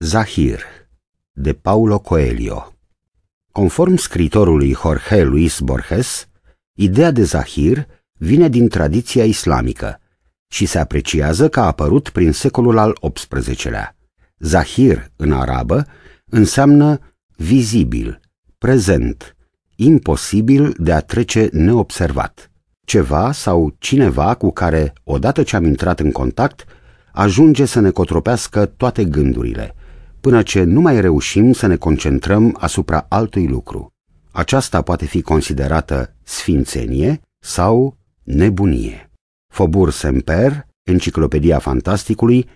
Zahir, de Paulo Coelho. Conform scriitorului Jorge Luis Borges, ideea de Zahir vine din tradiția islamică și se apreciază că a apărut prin secolul al XVIII-lea. Zahir, în arabă, înseamnă vizibil, prezent, imposibil de a trece neobservat. Ceva sau cineva cu care, odată ce am intrat în contact, ajunge să ne cotropească toate gândurile, până ce nu mai reușim să ne concentrăm asupra altui lucru. Aceasta poate fi considerată sfințenie sau nebunie. Faubourg Saint-Père, Enciclopedia Fantasticului,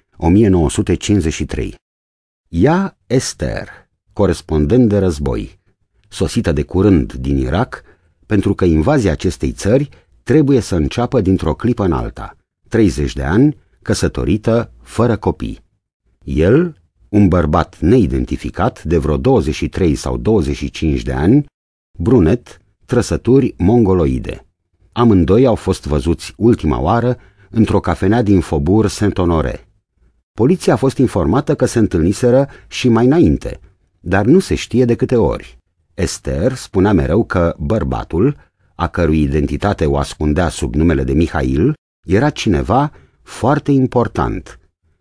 1953. Ea, Esther, corespondent de război, sosită de curând din Irak, pentru că invazia acestei țări trebuie să înceapă dintr-o clipă în alta, 30 de ani, căsătorită, fără copii. El, un bărbat neidentificat, de vreo 23 sau 25 de ani, brunet, trăsături mongoloide. Amândoi au fost văzuți ultima oară într-o cafenea din Faubourg Saint-Honoré. Poliția a fost informată că se întâlniseră și mai înainte, dar nu se știe de câte ori. Esther spunea mereu că bărbatul, a cărui identitate o ascundea sub numele de Mihail, era cineva foarte important,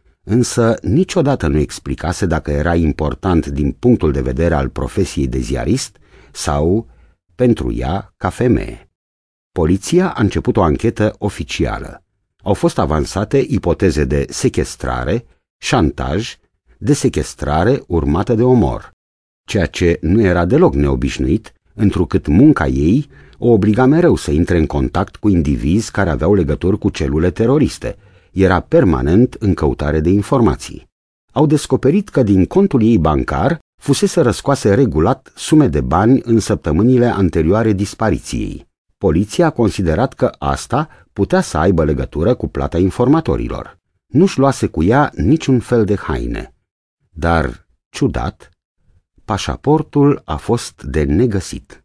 însă niciodată nu explicase dacă era important din punctul de vedere al profesiei de ziarist sau pentru ea ca femeie. Poliția a început o anchetă oficială. Au fost avansate ipoteze de sechestrare, șantaj, de sechestrare urmată de omor, ceea ce nu era deloc neobișnuit, întrucât munca ei o obliga mereu să intre în contact cu indivizi care aveau legături cu celule teroriste. Era permanent în căutare de informații. Au descoperit că din contul ei bancar fusese răscoase regulat sume de bani în săptămânile anterioare dispariției. Poliția a considerat că asta putea să aibă legătură cu plata informatorilor. Nu-și luase cu ea niciun fel de haine. Dar, ciudat, pașaportul a fost de negăsit.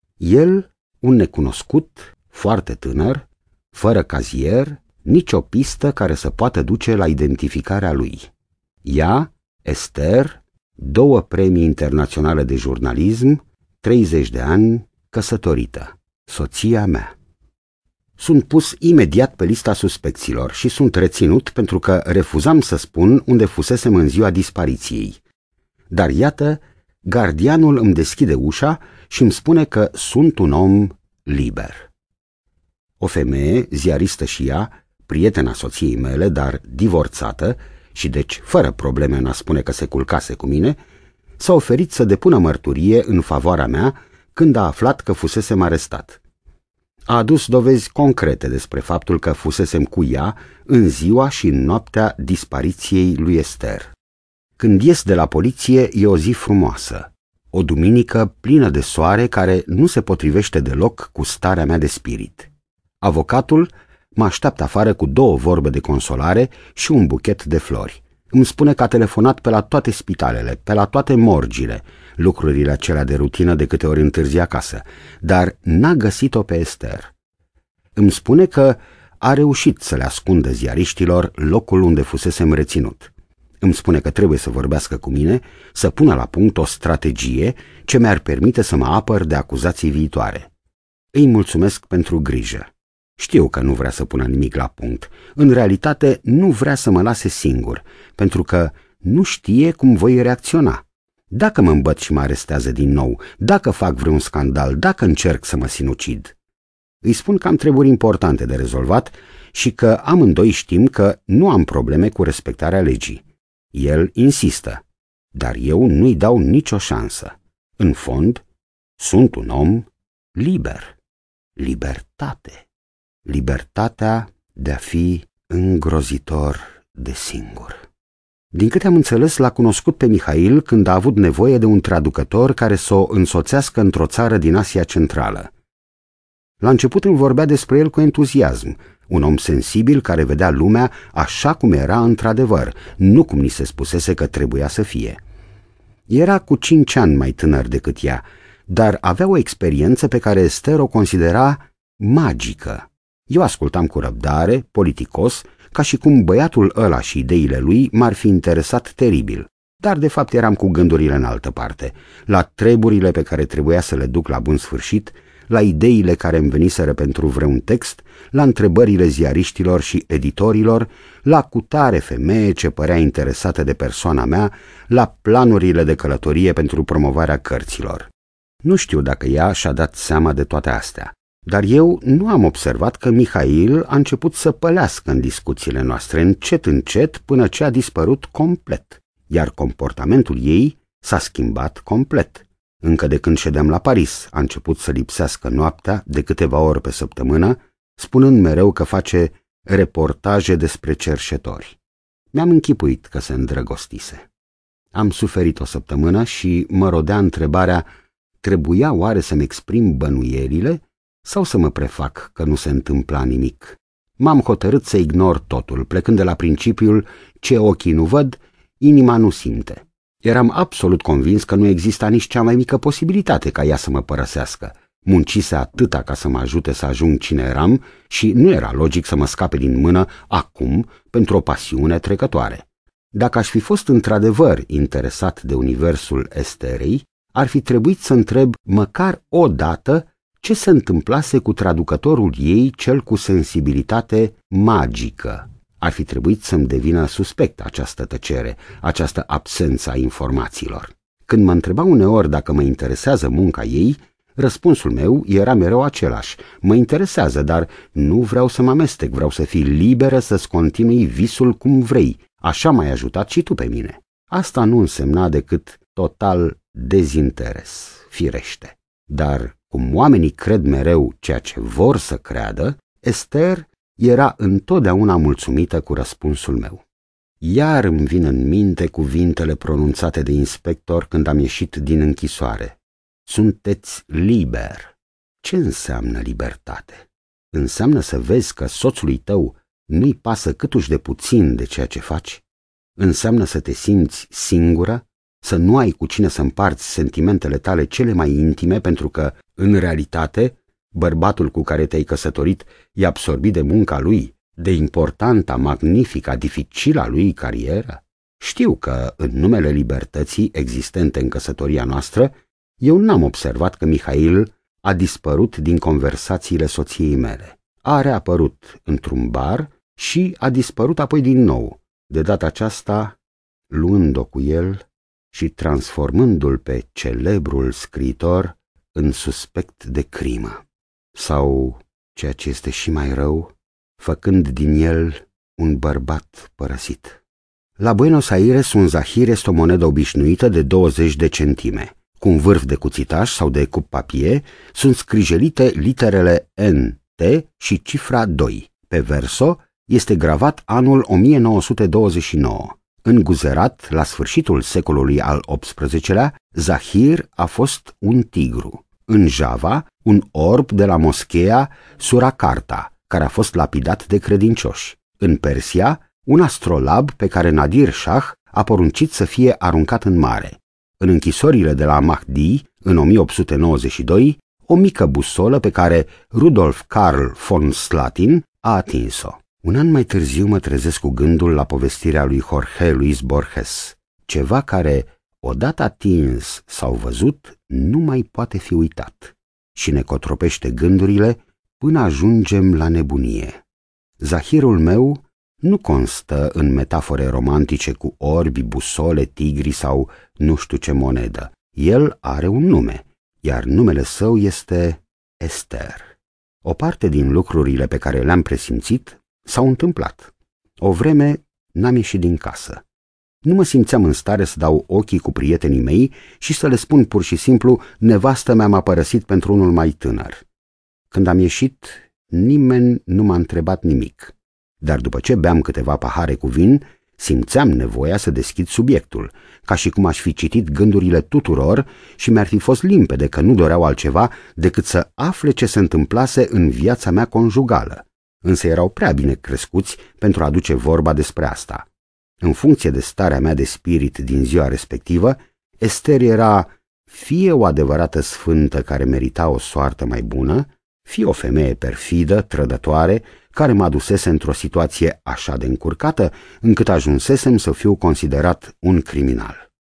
El, un necunoscut, foarte tânăr, fără cazier, nicio pistă care să poată duce la identificarea lui. Ea, Esther, 2 premii internaționale de jurnalism, 30 de ani, căsătorită, soția mea. Sunt pus imediat pe lista suspecților și sunt reținut pentru că refuzam să spun unde fusesem în ziua dispariției. Dar iată, gardianul îmi deschide ușa și îmi spune că sunt un om liber. O femeie, ziaristă și ea, prietena soției mele, dar divorțată și deci fără probleme în a spune că se culcase cu mine, s-a oferit să depună mărturie în favoarea mea când a aflat că fusesem arestat. A adus dovezi concrete despre faptul că fusesem cu ea în ziua și în noaptea dispariției lui Esther. Când ies de la poliție e o zi frumoasă, o duminică plină de soare care nu se potrivește deloc cu starea mea de spirit. Avocatul mă așteaptă afară cu 2 vorbe de consolare și un buchet de flori. Îmi spune că a telefonat pe la toate spitalele, pe la toate morgile, lucrurile acelea de rutină de câte ori întârzi acasă, dar n-a găsit-o pe Esther. Îmi spune că a reușit să le ascundă ziariștilor locul unde fusesem reținut. Îmi spune că trebuie să vorbească cu mine, să pună la punct o strategie ce mi-ar permite să mă apăr de acuzații viitoare. Îi mulțumesc pentru grijă. Știu că nu vrea să pună nimic la punct. În realitate nu vrea să mă lase singur, pentru că nu știe cum voi reacționa. Dacă mă îmbăt și mă arestează din nou, dacă fac vreun scandal, dacă încerc să mă sinucid. Îi spun că am treburi importante de rezolvat și că amândoi știm că nu am probleme cu respectarea legii. El insistă, dar eu nu-i dau nicio șansă. În fond, sunt un om liber. Libertate. Libertatea de a fi îngrozitor de singur. Din câte am înțeles, l-a cunoscut pe Mihail când a avut nevoie de un traducător care să o însoțească într-o țară din Asia Centrală. La început îmi vorbea despre el cu entuziasm, un om sensibil care vedea lumea așa cum era într-adevăr, nu cum ni se spusese că trebuia să fie. Era cu 5 ani mai tânăr decât ea, dar avea o experiență pe care Esther o considera magică. Eu ascultam cu răbdare, politicos, ca și cum băiatul ăla și ideile lui m-ar fi interesat teribil. Dar de fapt eram cu gândurile în altă parte, la treburile pe care trebuia să le duc la bun sfârșit, la ideile care îmi veniseră pentru vreun text, la întrebările ziariștilor și editorilor, la cutare femeie ce părea interesată de persoana mea, la planurile de călătorie pentru promovarea cărților. Nu știu dacă ea și-a dat seama de toate astea, dar eu nu am observat că Mihail a început să pălească în discuțiile noastre încet până ce a dispărut complet, iar comportamentul ei s-a schimbat complet. Încă de când ședeam la Paris, a început să lipsească noaptea de câteva ori pe săptămână, spunând mereu că face reportaje despre cerșetori. Mi-am închipuit că se îndrăgostise. Am suferit o săptămână și mă rodea întrebarea, trebuia oare să-mi exprim bănuielile sau să mă prefac că nu se întâmpla nimic? M-am hotărât să ignor totul, plecând de la principiul ce ochii nu văd, inima nu simte. Eram absolut convins că nu exista nici cea mai mică posibilitate ca ea să mă părăsească. Muncise atâta ca să mă ajute să ajung cine eram și nu era logic să mă scape din mână acum pentru o pasiune trecătoare. Dacă aș fi fost într-adevăr interesat de universul Esterei, ar fi trebuit să întreb măcar o dată ce se întâmplase cu traducătorul ei, cel cu sensibilitate magică. Ar fi trebuit să-mi devină suspect această tăcere, această absență a informațiilor. Când mă întreba uneori dacă mă interesează munca ei, răspunsul meu era mereu același. Mă interesează, dar nu vreau să mă amestec, vreau să fii liberă să-ți continui visul cum vrei. Așa m-ai ajutat și tu pe mine. Asta nu însemna decât total dezinteres, firește. Dar cum oamenii cred mereu ceea ce vor să creadă, Esther era întotdeauna mulțumită cu răspunsul meu. Iar îmi vin în minte cuvintele pronunțate de inspector când am ieșit din închisoare. Sunteți liber. Ce înseamnă libertate? Înseamnă să vezi că soțului tău nu-i pasă câtuși de puțin de ceea ce faci? Înseamnă să te simți singură, să nu ai cu cine să împarți sentimentele tale cele mai intime pentru că, în realitate, bărbatul cu care te-ai căsătorit e absorbit de munca lui, de importanta, magnifica, dificila lui carieră? Știu că, în numele libertății existente în căsătoria noastră, eu n-am observat că Mihail a dispărut din conversațiile soției mele. A reapărut într-un bar și a dispărut apoi din nou, de data aceasta luând-o cu el și transformându-l pe celebrul scriitor în suspect de crimă. Sau, ceea ce este și mai rău, făcând din el un bărbat părăsit. La Buenos Aires un zahir este o monedă obișnuită de 20 de centime. Cu un vârf de cuțitaș sau de cup-papier sunt scrijelite literele N-T și cifra 2. Pe verso este gravat anul 1929. În Guzerat, la sfârșitul secolului al XVIII-lea, zahir a fost un tigru. În Java, un orb de la moscheea Surakarta, care a fost lapidat de credincioși. În Persia, un astrolab pe care Nadir Shah a poruncit să fie aruncat în mare. În închisorile de la Mahdi, în 1892, o mică busolă pe care Rudolf Karl von Slatin a atins-o. Un an mai târziu mă trezesc cu gândul la povestirea lui Jorge Luis Borges, ceva care, odată atins sau văzut, nu mai poate fi uitat și ne cotropește gândurile până ajungem la nebunie. Zahirul meu nu constă în metafore romantice cu orbi, busole, tigri sau nu știu ce monedă. El are un nume, iar numele său este Esther. O parte din lucrurile pe care le-am presimțit s-au întâmplat. O vreme n-am ieșit din casă. Nu mă simțeam în stare să dau ochii cu prietenii mei și să le spun pur și simplu, nevastă mea m-a părăsit pentru unul mai tânăr. Când am ieșit, nimeni nu m-a întrebat nimic. Dar după ce beam câteva pahare cu vin, simțeam nevoia să deschid subiectul, ca și cum aș fi citit gândurile tuturor și mi-ar fi fost limpede că nu doreau altceva decât să afle ce se întâmplase în viața mea conjugală. Însă erau prea bine crescuți pentru a aduce vorba despre asta. În funcție de starea mea de spirit din ziua respectivă, Esther era fie o adevărată sfântă care merita o soartă mai bună, fie o femeie perfidă, trădătoare, care mă adusese într-o situație așa de încurcată, încât ajunsesem să fiu considerat un criminal.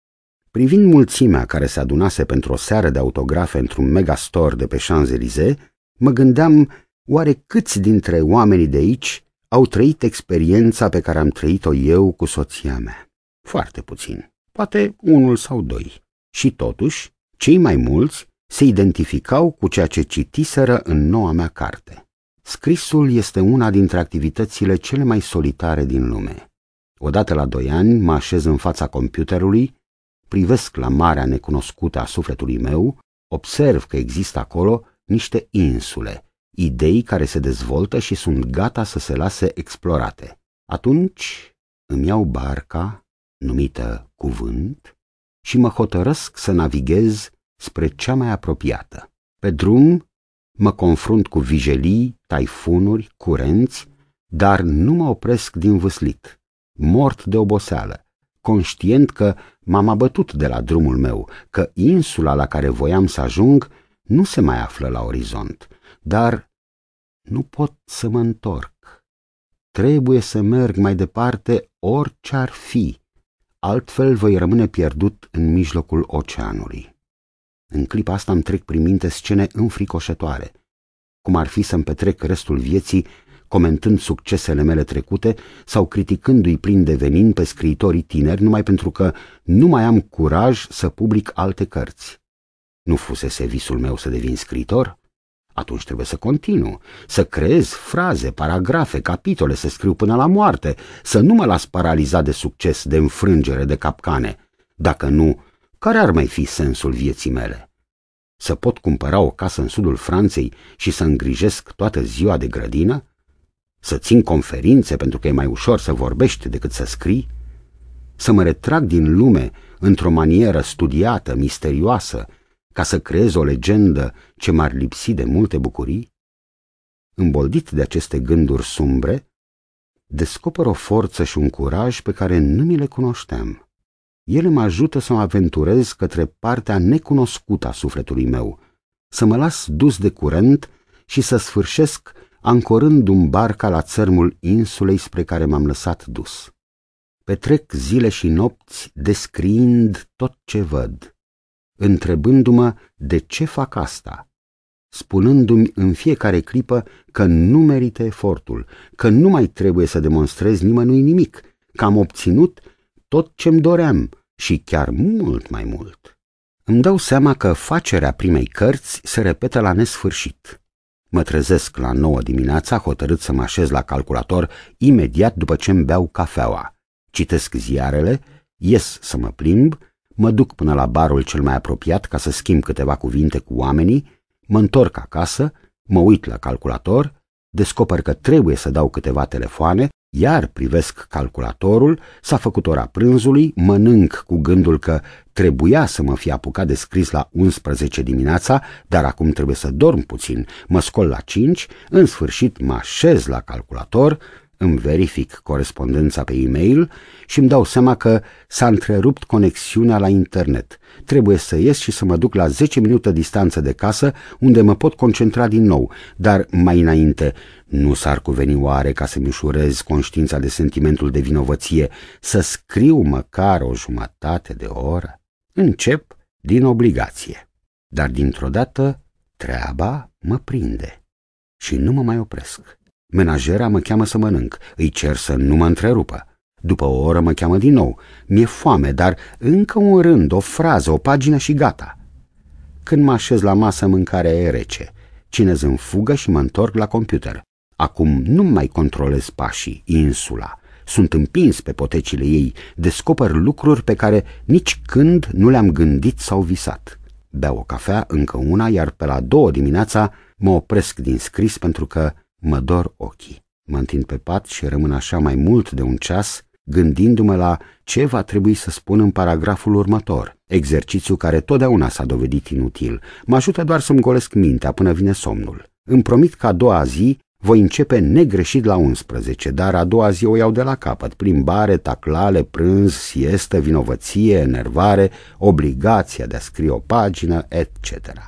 Privind mulțimea care se adunase pentru o seară de autografe într-un megastore de pe Champs-Élysées, mă gândeam oare câți dintre oamenii de aici au trăit experiența pe care am trăit-o eu cu soția mea. Foarte puțin, poate unul sau doi. Și totuși, cei mai mulți se identificau cu ceea ce citiseră în noua mea carte. Scrisul este una dintre activitățile cele mai solitare din lume. Odată la 2 ani mă așez în fața computerului, privesc la marea necunoscută a sufletului meu, observ că există acolo niște insule, idei care se dezvoltă și sunt gata să se lase explorate. Atunci îmi iau barca, numită Cuvânt, și mă hotărăsc să navighez spre cea mai apropiată. Pe drum mă confrunt cu vijelii, taifunuri, curenți, dar nu mă opresc din vâslit, mort de oboseală, conștient că m-am abătut de la drumul meu, că insula la care voiam să ajung nu se mai află la orizont, dar nu pot să mă întorc. Trebuie să merg mai departe orice ar fi, altfel voi rămâne pierdut în mijlocul oceanului. În clipa asta îmi trec prin minte scene înfricoșătoare, cum ar fi să-mi petrec restul vieții comentând succesele mele trecute sau criticându-i plin de venin pe scriitorii tineri numai pentru că nu mai am curaj să public alte cărți. Nu fusese visul meu să devin scriitor? Atunci trebuie să continu, să creez fraze, paragrafe, capitole, să scriu până la moarte, să nu mă las paralizat de succes, de înfrângere, de capcane. Dacă nu, care ar mai fi sensul vieții mele? Să pot cumpăra o casă în sudul Franței și să îngrijesc toată ziua de grădină? Să țin conferințe pentru că e mai ușor să vorbești decât să scrii? Să mă retrag din lume într-o manieră studiată, misterioasă, ca să creez o legendă ce m-ar lipsi de multe bucurii? Îmboldit de aceste gânduri sumbre, descoper o forță și un curaj pe care nu mi le cunoșteam. Ele mă ajută să mă aventurez către partea necunoscută a sufletului meu, să mă las dus de curent și să sfârșesc ancorându-mi barca la țărmul insulei spre care m-am lăsat dus. Petrec zile și nopți descriind tot ce văd, întrebându-mă de ce fac asta, spunându-mi în fiecare clipă că nu merită efortul, că nu mai trebuie să demonstrez nimănui nimic, că am obținut tot ce-mi doream și chiar mult mai mult. Îmi dau seama că facerea primei cărți se repetă la nesfârșit. Mă trezesc la 9 dimineața, hotărât să mă așez la calculator imediat după ce îmi beau cafeaua. Citesc ziarele, ies să mă plimb, mă duc până la barul cel mai apropiat ca să schimb câteva cuvinte cu oamenii, mă întorc acasă, mă uit la calculator, descoper că trebuie să dau câteva telefoane, iar privesc calculatorul, s-a făcut ora prânzului, mănânc cu gândul că trebuia să mă fi apucat de scris la 11 dimineața, dar acum trebuie să dorm puțin, mă scol la 5, în sfârșit mă așez la calculator, îmi verific corespondența pe e-mail și îmi dau seama că s-a întrerupt conexiunea la internet. Trebuie să ies și să mă duc la 10 minute distanță de casă, unde mă pot concentra din nou, dar mai înainte nu s-ar cuveni oare, ca să-mi ușurez conștiința de sentimentul de vinovăție, să scriu măcar o jumătate de oră? Încep din obligație, dar dintr-o dată treaba mă prinde și nu mă mai opresc. Menajera mă cheamă să mănânc, îi cer să nu mă întrerupă. După o oră mă cheamă din nou. Mi-e foame, dar încă un rând, o frază, o pagină și gata. Când mă așez la masă, mâncarea e rece. Cinez în fugă și mă întorc la computer. Acum nu mai controlez pașii, insula. Sunt împins pe potecile ei, descoper lucruri pe care nici când nu le-am gândit sau visat. Beau o cafea, încă una, iar pe la 2 dimineața mă opresc din scris pentru că mă dor ochii. Mă întind pe pat și rămân așa mai mult de un ceas, gândindu-mă la ce va trebui să spun în paragraful următor, exercițiu care totdeauna s-a dovedit inutil. Mă ajută doar să-mi golesc mintea până vine somnul. Îmi promit că a doua zi voi începe negreșit la 11, dar a doua zi o iau de la capăt. Plimbare, taclale, prânz, siestă, vinovăție, enervare, obligația de a scrie o pagină, etc.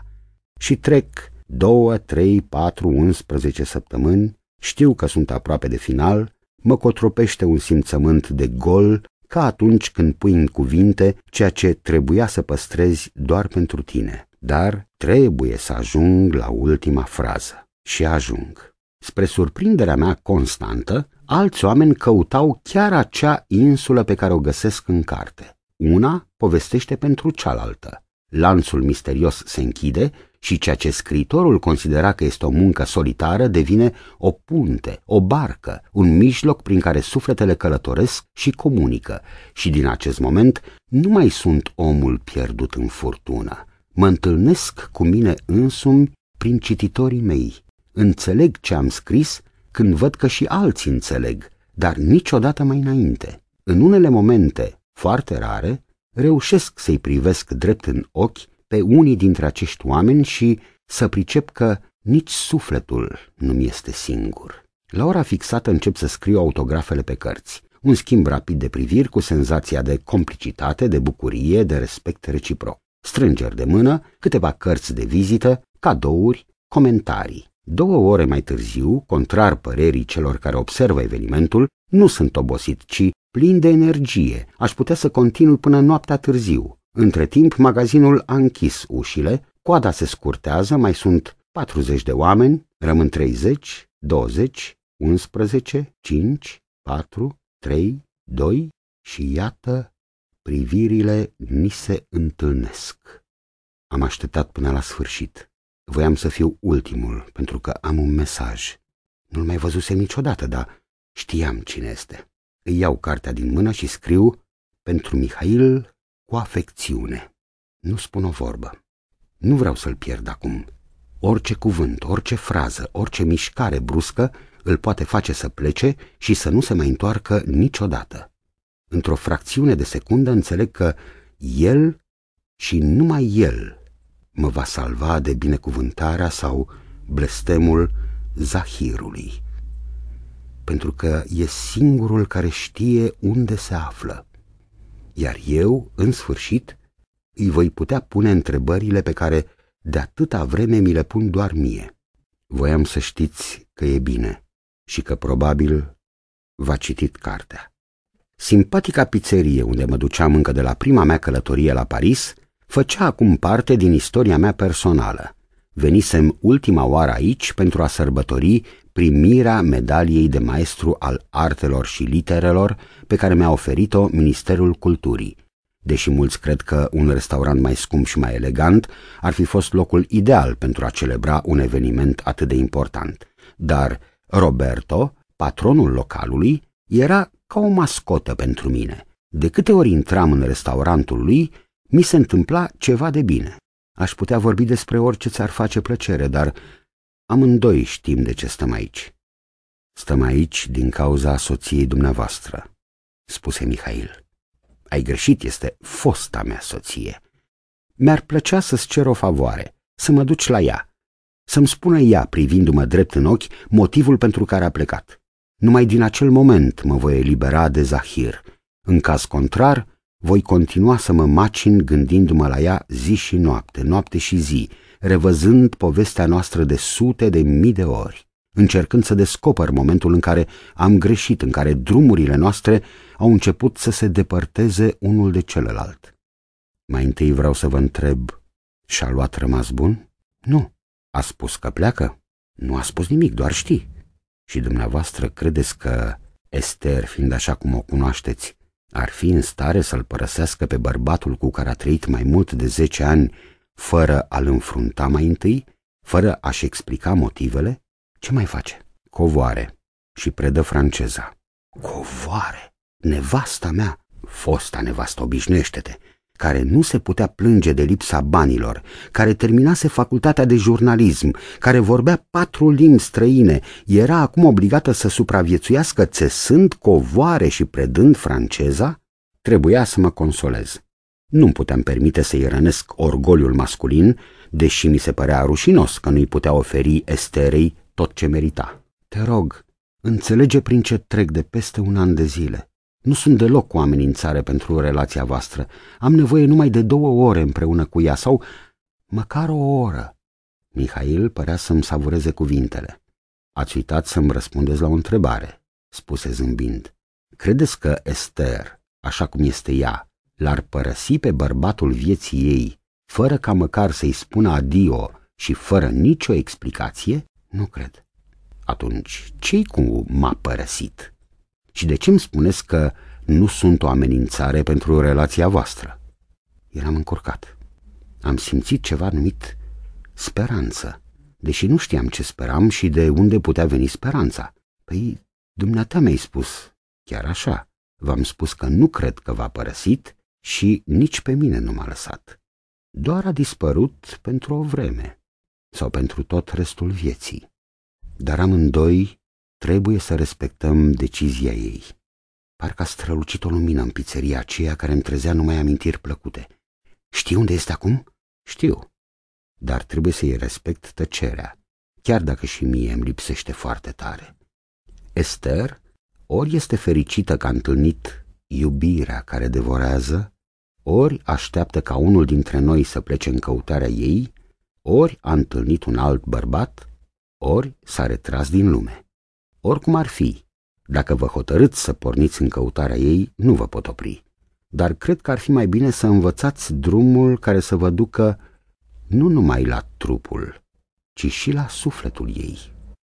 Și trec 2, 3, 4, 11 săptămâni, știu că sunt aproape de final, mă cotropește un simțământ de gol ca atunci când pui în cuvinte ceea ce trebuia să păstrezi doar pentru tine. Dar trebuie să ajung la ultima frază. Și ajung. Spre surprinderea mea constantă, alți oameni căutau chiar acea insulă pe care o găsesc în carte. Una povestește pentru cealaltă. Lanțul misterios se închide și ceea ce scriitorul considera că este o muncă solitară devine o punte, o barcă, un mijloc prin care sufletele călătoresc și comunică. Și din acest moment nu mai sunt omul pierdut în furtună. Mă întâlnesc cu mine însumi prin cititorii mei. Înțeleg ce am scris când văd că și alții înțeleg, dar niciodată mai înainte. În unele momente, foarte rare, reușesc să-i privesc drept în ochi pe unii dintre acești oameni și să pricep că nici sufletul nu-mi este singur. La ora fixată încep să scriu autografele pe cărți. Un schimb rapid de priviri cu senzația de complicitate, de bucurie, de respect reciproc. Strângeri de mână, câteva cărți de vizită, cadouri, comentarii. 2 ore mai târziu, contrar părerii celor care observă evenimentul, nu sunt obosit, ci plin de energie. Aș putea să continui până noaptea târziu. Între timp, magazinul a închis ușile, coada se scurtează, mai sunt 40 de oameni, rămân 30, 20, 11, 5, 4, 3, 2 și iată, privirile ni se întâlnesc. Am așteptat până la sfârșit. Voiam să fiu ultimul, pentru că am un mesaj. Nu-l mai văzusem niciodată, dar știam cine este. Îi iau cartea din mână și scriu: pentru Mihail, cu afecțiune. Nu spun o vorbă. Nu vreau să-l pierd acum. Orice cuvânt, orice frază, orice mișcare bruscă îl poate face să plece și să nu se mai întoarcă niciodată. Într-o fracțiune de secundă înțeleg că el și numai el mă va salva de binecuvântarea sau blestemul Zahirului, pentru că e singurul care știe unde se află, iar eu, în sfârșit, îi voi putea pune întrebările pe care de atâta vreme mi le pun doar mie. Voiam să știți că e bine și că probabil v-a citit cartea. Simpatica pizzerie unde mă duceam încă de la prima mea călătorie la Paris făcea acum parte din istoria mea personală. Venisem ultima oară aici pentru a sărbători primirea medaliei de maestru al artelor și literelor pe care mi-a oferit-o Ministerul Culturii. Deși mulți cred că un restaurant mai scump și mai elegant ar fi fost locul ideal pentru a celebra un eveniment atât de important. Dar Roberto, patronul localului, era ca o mascotă pentru mine. De câte ori intram în restaurantul lui, mi se întâmpla ceva de bine. Aș putea vorbi despre orice ți-ar face plăcere, dar amândoi știm de ce stăm aici. Stăm aici din cauza soției dumneavoastră, spuse Mihail. Ai greșit, este fosta mea soție. Mi-ar plăcea să-ți cer o favoare, să mă duci la ea, să-mi spună ea, privindu-mă drept în ochi, motivul pentru care a plecat. Numai din acel moment mă voi elibera de Zahir. În caz contrar, voi continua să mă macin gândindu-mă la ea zi și noapte, noapte și zi, revăzând povestea noastră de sute de mii de ori, încercând să descoper momentul în care am greșit, în care drumurile noastre au început să se depărteze unul de celălalt. Mai întâi vreau să vă întreb, și-a luat rămas bun? Nu. A spus că pleacă? Nu a spus nimic, doar știi. Și dumneavoastră credeți că Esther, fiind așa cum o cunoașteți, ar fi în stare să-l părăsească pe bărbatul cu care a trăit mai mult de 10 ani fără a-l înfrunta mai întâi, fără a-și explica motivele? Ce mai face? Covoare și predă franceza. Covoare? Nevasta mea, fosta nevastă, obișnuiește-te, care nu se putea plânge de lipsa banilor, care terminase facultatea de jurnalism, care vorbea 4 limbi străine, era acum obligată să supraviețuiască țesând covoare și predând franceza? Trebuia să mă consolez. Nu-mi puteam permite să-i rănesc orgoliul masculin, deși mi se părea rușinos că nu-i putea oferi Esterei tot ce merita. Te rog, înțelege prin ce trec de peste 1 an de zile. Nu sunt deloc o amenințare pentru relația voastră. Am nevoie numai de 2 ore împreună cu ea, sau măcar 1 oră. Mihail părea să-mi savureze cuvintele. Ați uitat să-mi răspundeți la o întrebare, spuse zâmbind. Credeți că Esther așa cum este ea, l-ar părăsi pe bărbatul vieții ei, fără ca măcar să-i spună adio și fără nicio explicație? Nu cred. Atunci, ce-i cu m-a părăsit? Și de ce îmi spuneți că nu sunt o amenințare pentru relația voastră? Eram încurcat. Am simțit ceva numit speranță, deși nu știam ce speram și de unde putea veni speranța. Păi, dumneata mi-ai spus, chiar așa, v-am spus că nu cred că v-a părăsit și nici pe mine nu m-a lăsat. Doar a dispărut pentru o vreme sau pentru tot restul vieții. Dar amândoi trebuie să respectăm decizia ei. Parcă a strălucit o lumină în pizzeria aceea care îmi trezea numai amintiri plăcute. Știi unde este acum? Știu, dar trebuie să-i respect tăcerea, chiar dacă și mie îmi lipsește foarte tare. Esther ori este fericită că a întâlnit iubirea care devorează, ori așteaptă ca unul dintre noi să plece în căutarea ei, ori a întâlnit un alt bărbat, ori s-a retras din lume. Oricum ar fi, dacă vă hotărâți să porniți în căutarea ei, nu vă pot opri. Dar cred că ar fi mai bine să învățați drumul care să vă ducă nu numai la trupul, ci și la sufletul ei.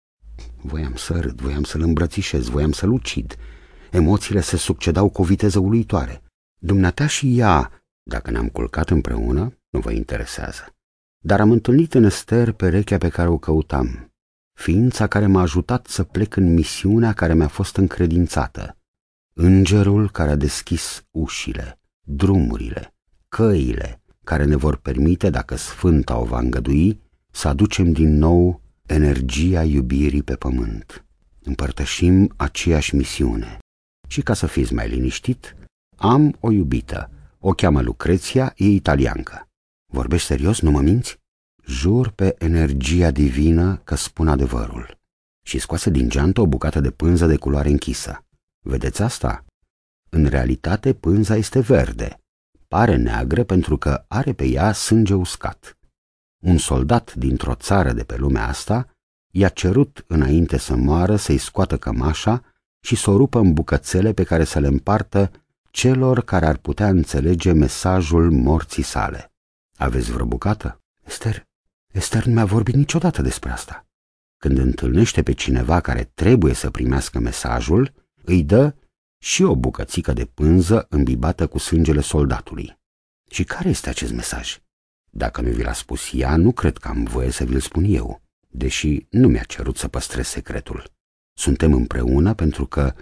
Voiam să râd, voiam să-l îmbrățișez, voiam să-l ucid. Emoțiile se succedau cu o viteză uluitoare. Dumneata și ea, dacă ne-am culcat împreună, nu vă interesează. Dar am întâlnit în Esther perechea pe care o căutam, ființa care m-a ajutat să plec în misiunea care mi-a fost încredințată, îngerul care a deschis ușile, drumurile, căile care ne vor permite, dacă Sfânta o va îngădui, să aducem din nou energia iubirii pe pământ. Împărtășim aceeași misiune. Și ca să fiți mai liniștit, am o iubită, o cheamă Lucreția, e italiancă. Vorbești serios, nu mă minți? Jur pe energia divină că spun adevărul. Și scoase din geantă o bucată de pânză de culoare închisă. Vedeți asta? În realitate pânza este verde. Pare neagră pentru că are pe ea sânge uscat. Un soldat dintr-o țară de pe lumea asta i-a cerut înainte să moară să-i scoată cămașa și să o rupă în bucățele pe care să le împartă celor care ar putea înțelege mesajul morții sale. Aveți vreo bucată? Esther nu mi-a vorbit niciodată despre asta. Când întâlnește pe cineva care trebuie să primească mesajul, îi dă și o bucățică de pânză îmbibată cu sângele soldatului. Și care este acest mesaj? Dacă nu vi l-a spus ea, nu cred că am voie să vi-l spun eu, deși nu mi-a cerut să păstrez secretul. Suntem împreună pentru că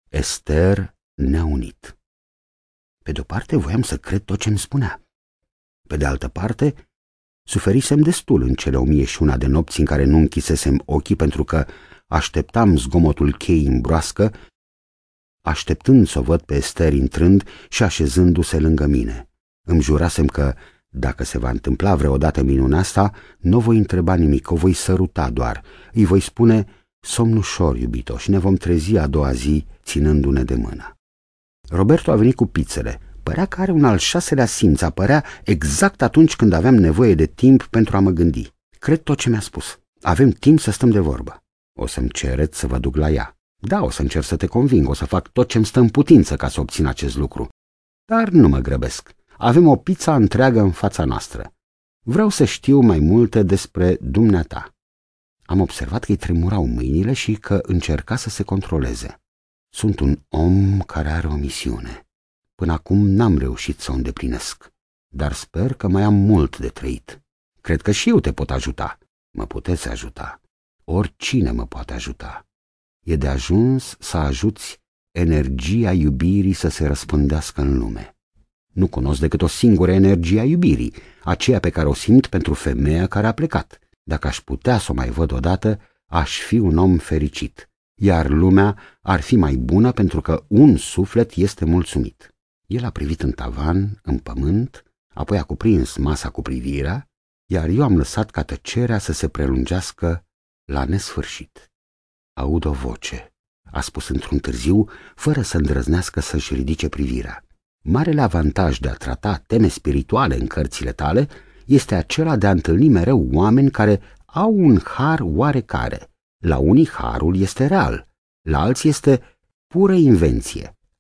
Esther ne-a unit. Pe de-o parte, voiam să cred tot ce îmi spunea. Pe de altă parte, suferisem destul în cele 1001 de nopți în care nu închisesem ochii pentru că așteptam zgomotul cheii în broască, așteptând să o văd pe Esther intrând și așezându-se lângă mine. Îmi jurasem că, dacă se va întâmpla vreodată minunea asta, nu voi întreba nimic, o voi săruta doar. Îi voi spune, somn ușor, iubito, și ne vom trezi a doua zi ținându-ne de mână. Roberto a venit cu pizzele. Părea că are un al 6-lea simț, apărea exact atunci când aveam nevoie de timp pentru a mă gândi. Cred tot ce mi-a spus. Avem timp să stăm de vorbă. O să-mi cereți să vă duc la ea. Da, o să încerc să te conving, o să fac tot ce-mi stă în putință ca să obțin acest lucru. Dar nu mă grăbesc. Avem o pizza întreagă în fața noastră. Vreau să știu mai multe despre dumneata. Am observat că îi tremurau mâinile și că încerca să se controleze. Sunt un om care are o misiune. Până acum n-am reușit să o îndeplinesc, dar sper că mai am mult de trăit. Cred că și eu te pot ajuta. Mă puteți ajuta. Oricine mă poate ajuta. E de ajuns să ajuți energia iubirii să se răspândească în lume. Nu cunosc decât o singură energie a iubirii, aceea pe care o simt pentru femeia care a plecat. Dacă aș putea să o mai văd odată, aș fi un om fericit, iar lumea ar fi mai bună pentru că un suflet este mulțumit. El a privit în tavan, în pământ, apoi a cuprins masa cu privirea, iar eu am lăsat ca tăcerea să se prelungească la nesfârșit. Aud o voce, a spus într-un târziu, fără să îndrăznească să-și ridice privirea. Marele avantaj de a trata teme spirituale în cărțile tale este acela de a întâlni mereu oameni care au un har oarecare. La unii harul este real, la alții este pură invenție.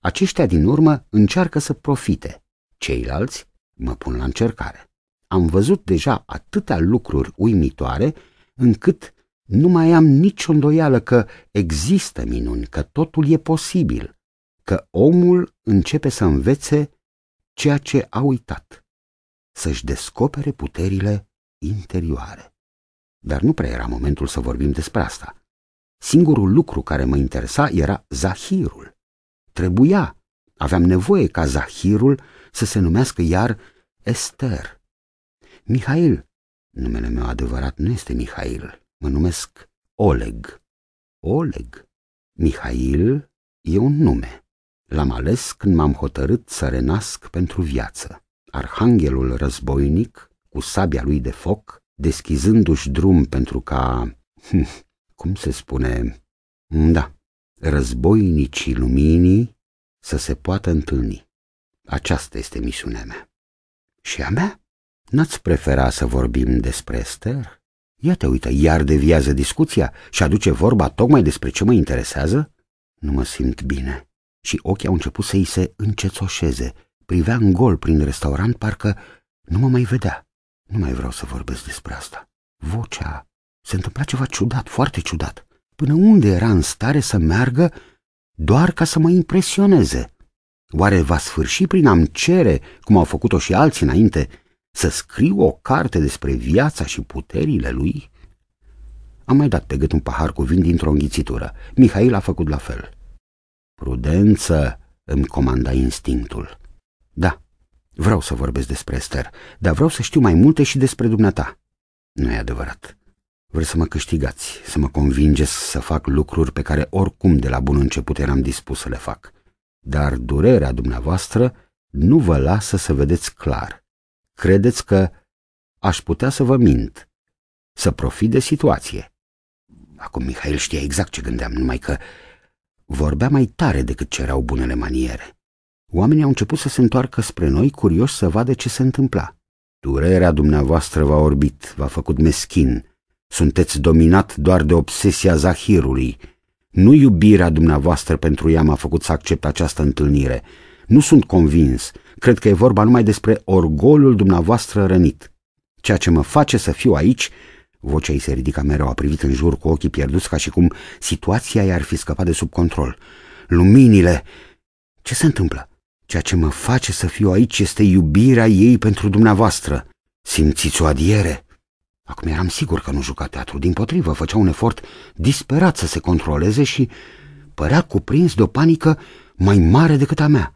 Aceștia din urmă încearcă să profite, ceilalți mă pun la încercare. Am văzut deja atâtea lucruri uimitoare încât nu mai am nicio îndoială că există minuni, că totul e posibil, că omul începe să învețe ceea ce a uitat, să-și descopere puterile interioare. Dar nu prea era momentul să vorbim despre asta. Singurul lucru care mă interesa era Zahirul. Aveam nevoie ca Zahirul să se numească iar Ester. Mihail, numele meu adevărat nu este Mihail, mă numesc Oleg. Oleg. Mihail e un nume. L-am ales când m-am hotărât să renasc pentru viață. Arhanghelul războinic, cu sabia lui de foc, deschizându-și drum pentru ca, cum se spune, războinicii luminii să se poată întâlni. Aceasta este misiunea mea. Și a mea? N-ați prefera să vorbim despre Ester? Ia te uită, iar deviază discuția și aduce vorba tocmai despre ce mă interesează? Nu mă simt bine. Și ochii au început să-i se încețoșeze. Privea în gol prin restaurant, parcă nu mă mai vedea. Nu mai vreau să vorbesc despre asta. Vocea... Se întâmpla ceva ciudat, foarte ciudat. Până unde era în stare să meargă doar ca să mă impresioneze? Oare va sfârși prin a-mi cere, cum au făcut-o și alții înainte, să scriu o carte despre viața și puterile lui? Am mai dat pe gât un pahar cu vin dintr-o înghițitură. Mihail a făcut la fel. Prudență, îmi comanda instinctul. Da, vreau să vorbesc despre Ester, dar vreau să știu mai multe și despre dumneata. Nu e adevărat. Vreți să mă câștigați, să mă convingeți să fac lucruri pe care oricum de la bun început eram dispus să le fac. Dar durerea dumneavoastră nu vă lasă să vedeți clar. Credeți că aș putea să vă mint, să profit de situație. Acum Mihail știa exact ce gândeam, numai că vorbea mai tare decât cereau bunele maniere. Oamenii au început să se întoarcă spre noi, curioși să vadă ce se întâmpla. Durerea dumneavoastră v-a orbit, v-a făcut meschin. Sunteți dominat doar de obsesia Zahirului. Nu iubirea dumneavoastră pentru ea m-a făcut să accept această întâlnire. Nu sunt convins. Cred că e vorba numai despre orgoliul dumneavoastră rănit. Ceea ce mă face să fiu aici... Vocea ei se ridica mereu, a privit în jur cu ochii pierduți, ca și cum situația i-ar fi scăpat de sub control. Luminile... Ce se întâmplă? Ceea ce mă face să fiu aici este iubirea ei pentru dumneavoastră. Simțiți o adiere? Acum eram sigur că nu juca teatru, dimpotrivă, făcea un efort disperat să se controleze și părea cuprins de o panică mai mare decât a mea.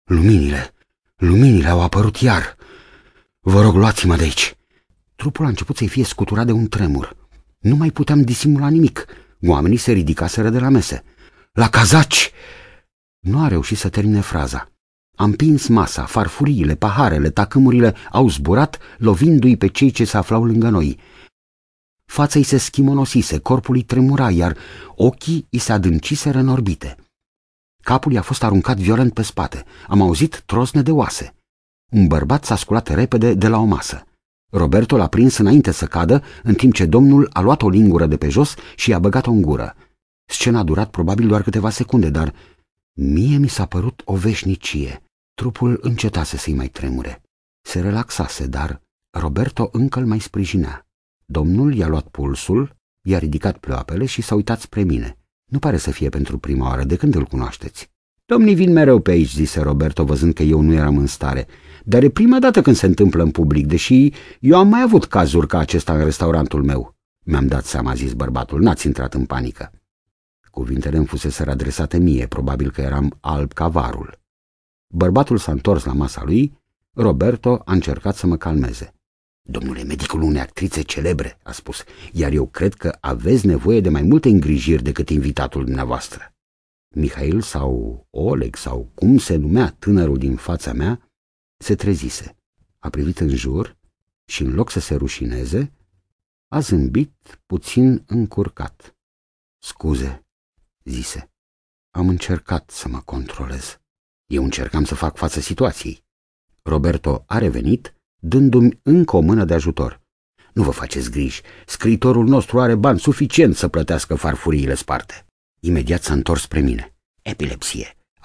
Luminile au apărut iar. Vă rog, luați-mă de aici. Trupul a început să-i fie scuturat de un tremur. Nu mai puteam disimula nimic. Oamenii se ridicaseră de la mese. La cazaci! Nu a reușit să termine fraza. Am împins masa, farfuriile, paharele, tacâmurile au zburat, lovindu-i pe cei ce se aflau lângă noi. Fața-i se schimonosise, corpul îi tremura, iar ochii îi se adânciseră în orbite. Capul i-a fost aruncat violent pe spate. Am auzit trosne de oase. Un bărbat s-a sculat repede de la o masă. Roberto l-a prins înainte să cadă, în timp ce domnul a luat o lingură de pe jos și i-a băgat-o în gură. Scena a durat probabil doar câteva secunde, dar mie mi s-a părut o veșnicie. Trupul încetase să-i mai tremure. Se relaxase, dar Roberto încă îl mai sprijinea. Domnul i-a luat pulsul, i-a ridicat pleoapele și s-a uitat spre mine. Nu pare să fie pentru prima oară, de când îl cunoașteți? Domnii vin mereu pe aici, zise Roberto, văzând că eu nu eram în stare. Dar e prima dată când se întâmplă în public, deși eu am mai avut cazuri ca acesta în restaurantul meu. Mi-am dat seama, a zis bărbatul, n-ați intrat în panică. Cuvintele îmi fuseseră adresate mie, probabil că eram alb ca varul. Bărbatul s-a întors la masa lui. Roberto a încercat să mă calmeze. Domnule, medicul unei actrițe celebre, a spus, iar eu cred că aveți nevoie de mai multe îngrijiri decât invitatul dumneavoastră. Mihail sau Oleg sau cum se numea tânărul din fața mea se trezise. A privit în jur și în loc să se rușineze, a zâmbit puțin încurcat. Scuze, zise, am încercat să mă controlez. Eu încercam să fac față situației. Roberto a revenit, dându-mi încă o mână de ajutor. Nu vă faceți griji, scriitorul nostru are bani suficient să plătească farfuriile sparte. Imediat s-a întors spre mine. Epilepsie.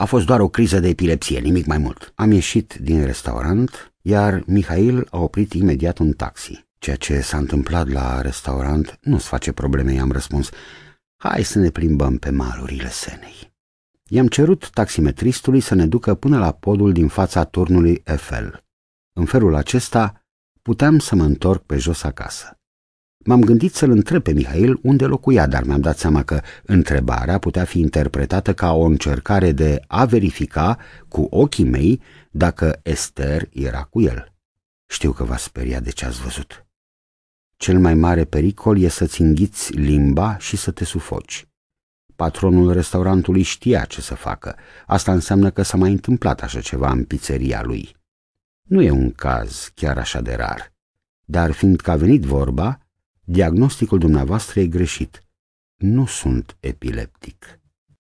A fost doar o criză de epilepsie, nimic mai mult. Am ieșit din restaurant, iar Mihail a oprit imediat un taxi. Ceea ce s-a întâmplat la restaurant nu-ți face probleme, i-am răspuns. Hai să ne plimbăm pe malurile Senei. I-am cerut taximetristului să ne ducă până la podul din fața turnului Eiffel. În felul acesta puteam să mă întorc pe jos acasă. M-am gândit să-l întreb pe Mihail unde locuia, dar mi-am dat seama că întrebarea putea fi interpretată ca o încercare de a verifica cu ochii mei dacă Esther era cu el. Știu că v-a speriat de ce ați văzut. Cel mai mare pericol e să-ți înghiți limba și să te sufoci. Patronul restaurantului știa ce să facă. Asta înseamnă că s-a mai întâmplat așa ceva în pizzeria lui. Nu e un caz chiar așa de rar, dar fiindcă a venit vorba, diagnosticul dumneavoastră e greșit. Nu sunt epileptic.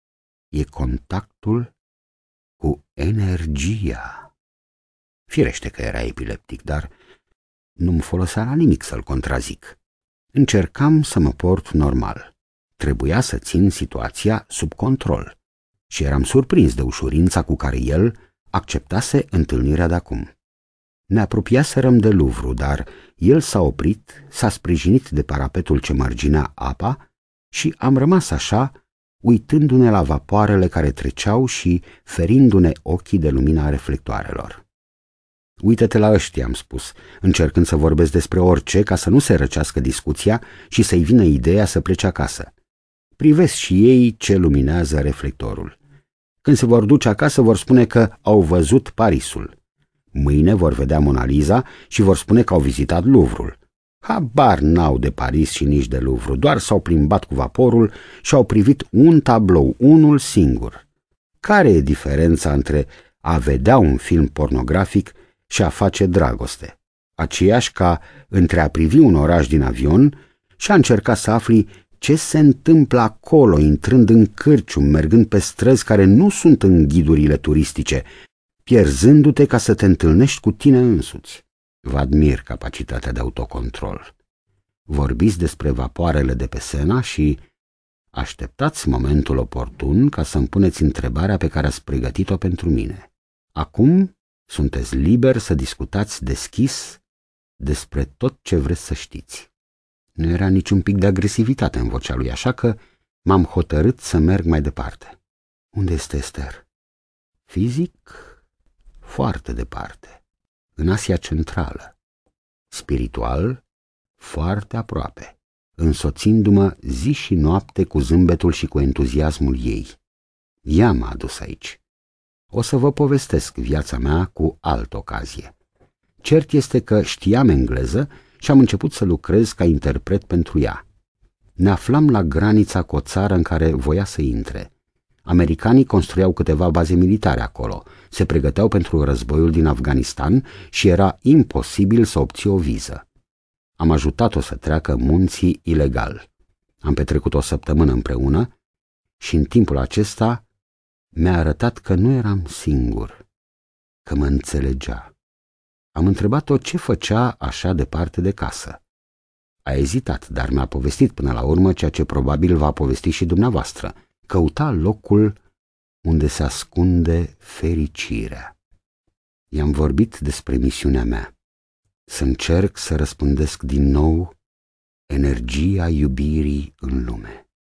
E contactul cu energia. Firește că era epileptic, dar nu-mi folosea la nimic să-l contrazic. Încercam să mă port normal. Trebuia să țin situația sub control și eram surprins de ușurința cu care el acceptase întâlnirea de acum. Ne apropiaserăm de Louvre, dar el s-a oprit, s-a sprijinit de parapetul ce mărginea apa și am rămas așa, uitându-ne la vapoarele care treceau și ferindu-ne ochii de lumina reflectoarelor. Uită-te la ăștia, am spus, încercând să vorbesc despre orice ca să nu se răcească discuția și să-i vină ideea să plece acasă. Privesc și ei ce luminează reflectorul. Când se vor duce acasă vor spune că au văzut Parisul. Mâine vor vedea Mona Lisa și vor spune că au vizitat Louvre-ul. Habar n-au de Paris și nici de Louvre, doar s-au plimbat cu vaporul și au privit un tablou, unul singur. Care e diferența între a vedea un film pornografic și a face dragoste? Aceeași ca între a privi un oraș din avion și a încerca să afli ce se întâmplă acolo, intrând în cârcium, mergând pe străzi care nu sunt în ghidurile turistice, pierzându-te ca să te întâlnești cu tine însuți. Vă admir capacitatea de autocontrol. Vorbiți despre vapoarele de pe Sena și așteptați momentul oportun ca să-mi puneți întrebarea pe care ați pregătit-o pentru mine. Acum sunteți liberi să discutați deschis despre tot ce vreți să știți. Nu era niciun pic de agresivitate în vocea lui, așa că m-am hotărât să merg mai departe. Unde este Esther? Fizic, foarte departe, în Asia Centrală. Spiritual, foarte aproape, însoțindu-mă zi și noapte cu zâmbetul și cu entuziasmul ei. Ea m-a adus aici. O să vă povestesc viața mea cu altă ocazie. Cert este că știam engleză și am început să lucrez ca interpret pentru ea. Ne aflam la granița cu o țară în care voia să intre. Americanii construiau câteva baze militare acolo, se pregăteau pentru războiul din Afganistan și era imposibil să obții o viză. Am ajutat-o să treacă munții ilegal. Am petrecut o săptămână împreună și în timpul acesta mi-a arătat că nu eram singur, că mă înțelegea. Am întrebat-o ce făcea așa departe de casă. A ezitat, dar mi-a povestit până la urmă ceea ce probabil va povesti și dumneavoastră. Căuta locul unde se ascunde fericirea. I-am vorbit despre misiunea mea, să încerc să răspândesc din nou energia iubirii în lume.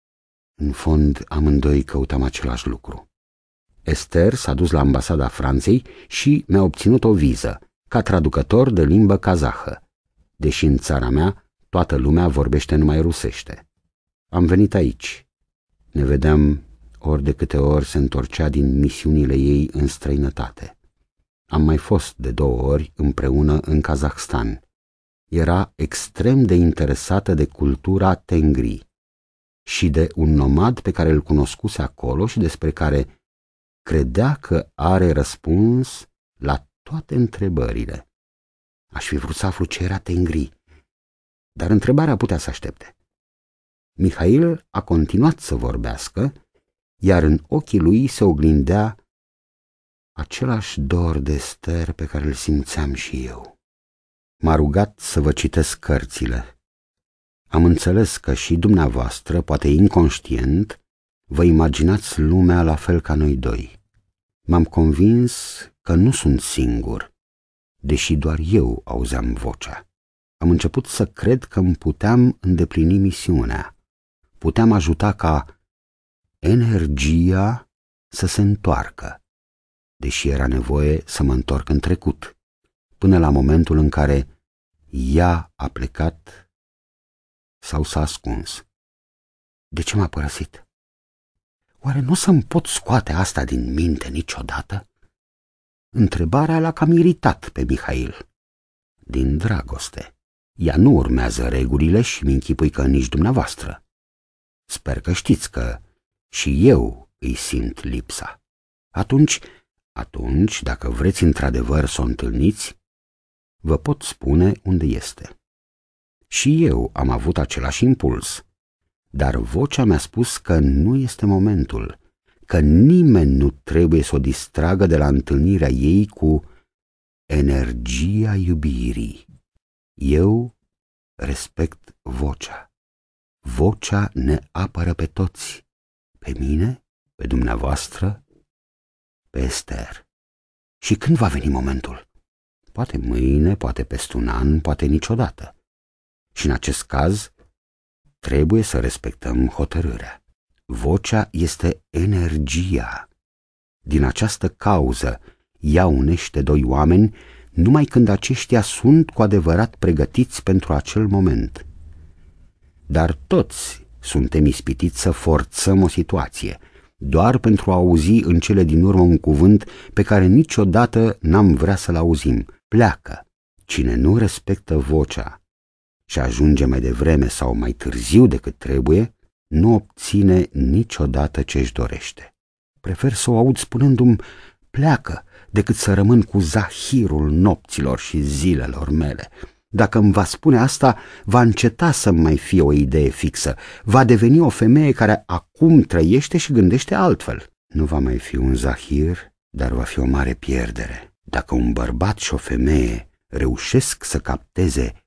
În fond, amândoi căutam același lucru. Esther s-a dus la ambasada Franței și mi-a obținut o viză, ca traducător de limbă kazahă, deși în țara mea toată lumea vorbește numai rusește. Am venit aici. Ne vedeam ori de câte ori se întorcea din misiunile ei în străinătate. Am mai fost de 2 ori împreună în Kazahstan. Era extrem de interesată de cultura Tengri și de un nomad pe care îl cunoscuse acolo și despre care credea că are răspuns la toate întrebările. Aș fi vrut să aflu ce era Tengri, dar întrebarea putea să aștepte. Mihail a continuat să vorbească, iar în ochii lui se oglindea același dor de Esther pe care îl simțeam și eu. M-a rugat să vă citesc cărțile. Am înțeles că și dumneavoastră, poate inconștient, vă imaginați lumea la fel ca noi doi. M-am convins că nu sunt singur, deși doar eu auzeam vocea. Am început să cred că îmi puteam îndeplini misiunea. Puteam ajuta ca energia să se întoarcă, deși era nevoie să mă întorc în trecut, până la momentul în care ea a plecat sau s-a ascuns. De ce m-a părăsit? Oare nu o să-mi pot scoate asta din minte niciodată? Întrebarea l-a cam iritat pe Mihail. Din dragoste. Ea nu urmează regulile și mi-închipui că nici dumneavoastră. Sper că știți că și eu îi simt lipsa. Atunci, dacă vreți într-adevăr să o întâlniți, vă pot spune unde este. Și eu am avut același impuls, dar vocea mi-a spus că nu este momentul, că nimeni nu trebuie să o distragă de la întâlnirea ei cu energia iubirii. Eu respect vocea. Vocea ne apără pe toți, pe mine, pe dumneavoastră, pe Esther. Și când va veni momentul? Poate mâine, poate peste un an, poate niciodată. Și în acest caz trebuie să respectăm hotărârea. Vocea este energia. Din această cauză ea unește doi oameni numai când aceștia sunt cu adevărat pregătiți pentru acel moment. Dar toți suntem ispitiți să forțăm o situație, doar pentru a auzi în cele din urmă un cuvânt pe care niciodată n-am vrea să-l auzim. Pleacă. Cine nu respectă vocea și ajunge mai devreme sau mai târziu decât trebuie, nu obține niciodată ce-și dorește. Prefer să o aud spunându-mi pleacă, decât să rămân cu zahirul nopților și zilelor mele. Dacă îmi va spune asta, va înceta să-mi mai fie o idee fixă, va deveni o femeie care acum trăiește și gândește altfel. Nu va mai fi un zahir, dar va fi o mare pierdere. Dacă un bărbat și o femeie reușesc să capteze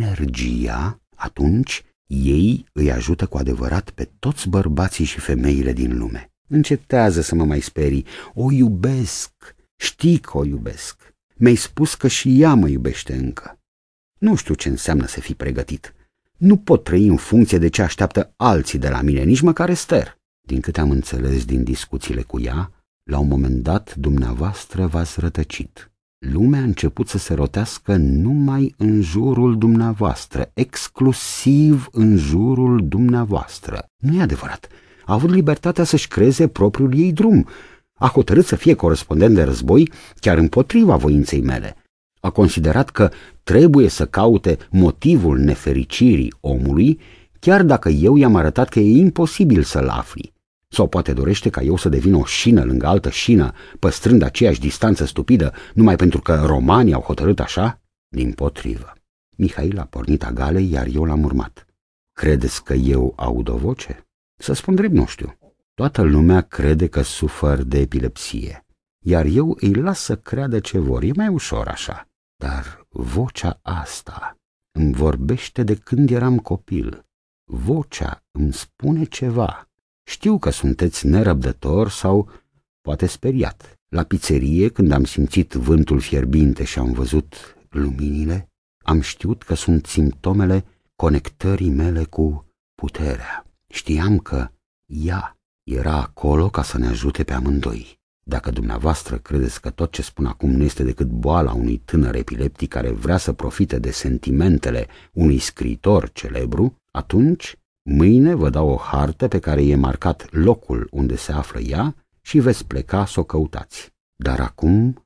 energia, atunci ei îi ajută cu adevărat pe toți bărbații și femeile din lume. Încetează să mă mai sperii. O iubesc. Știi că o iubesc. Mi-ai spus că și ea mă iubește încă. Nu știu ce înseamnă să fii pregătit. Nu pot trăi în funcție de ce așteaptă alții de la mine, nici măcar Esther. Din câte am înțeles din discuțiile cu ea, la un moment dat dumneavoastră v-ați rătăcit. Lumea a început să se rotească numai în jurul dumneavoastră, exclusiv în jurul dumneavoastră. Nu e adevărat. A avut libertatea să-și creeze propriul ei drum. A hotărât să fie corespondent de război chiar împotriva voinței mele. A considerat că trebuie să caute motivul nefericirii omului, chiar dacă eu i-am arătat că e imposibil să-l afli. Sau poate dorește ca eu să devin o șină lângă altă șină, păstrând aceeași distanță stupidă, numai pentru că romanii au hotărât așa? Dimpotrivă. Mihail a pornit agalei, iar eu l-am urmat. Credeți că eu aud o voce? Să spun drept, nu știu. Toată lumea crede că sufăr de epilepsie, iar eu îi las să creadă ce vor. E mai ușor așa. Dar vocea asta îmi vorbește de când eram copil. Vocea îmi spune ceva. Știu că sunteți nerăbdător sau poate speriat. La pizzerie, când am simțit vântul fierbinte și am văzut luminile, am știut că sunt simptomele conectării mele cu puterea. Știam că ea era acolo ca să ne ajute pe amândoi. Dacă dumneavoastră credeți că tot ce spun acum nu este decât boala unui tânăr epileptic care vrea să profite de sentimentele unui scriitor celebru, atunci mâine vă dau o hartă pe care e marcat locul unde se află ea și veți pleca să o căutați. Dar acum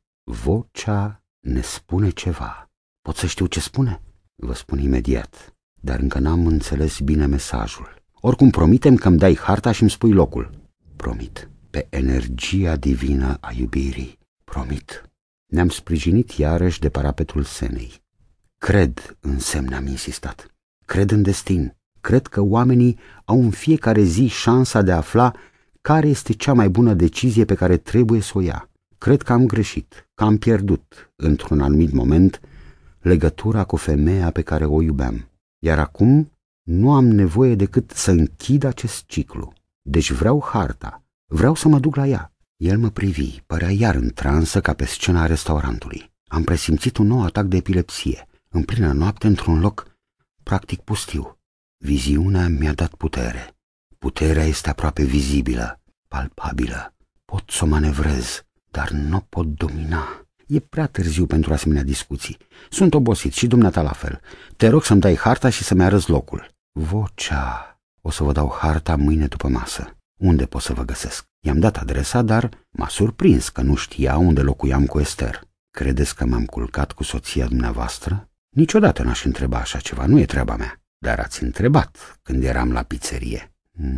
vocea ne spune ceva. Pot să știu ce spune? Vă spun imediat, dar încă n-am înțeles bine mesajul. Oricum promitem că îmi dai harta și îmi spui locul. Promit. Pe energia divină a iubirii. Promit. Ne-am sprijinit iarăși de parapetul Senei. Cred în semne, am insistat. Cred în destin. Cred că oamenii au în fiecare zi șansa de a afla care este cea mai bună decizie pe care trebuie să o ia. Cred că am greșit, că am pierdut, într-un anumit moment, legătura cu femeia pe care o iubeam. Iar acum nu am nevoie decât să închid acest ciclu. Deci vreau harta, vreau să mă duc la ea. El mă privi, părea iar în transă ca pe scena restaurantului. Am presimțit un nou atac de epilepsie, în plină noapte, într-un loc practic pustiu. Viziunea mi-a dat putere. Puterea este aproape vizibilă, palpabilă. Pot să o manevrez, dar nu o pot domina. E prea târziu pentru asemenea discuții. Sunt obosit și dumneata la fel. Te rog să-mi dai harta și să-mi arăți locul. Vocea. O să vă dau harta mâine după masă. Unde pot să vă găsesc? I-am dat adresa, dar m-a surprins că nu știa unde locuiam cu Esther. Credeți că m-am culcat cu soția dumneavoastră? Niciodată n-aș întreba așa ceva, nu e treaba mea. Dar ați întrebat când eram la pizzerie.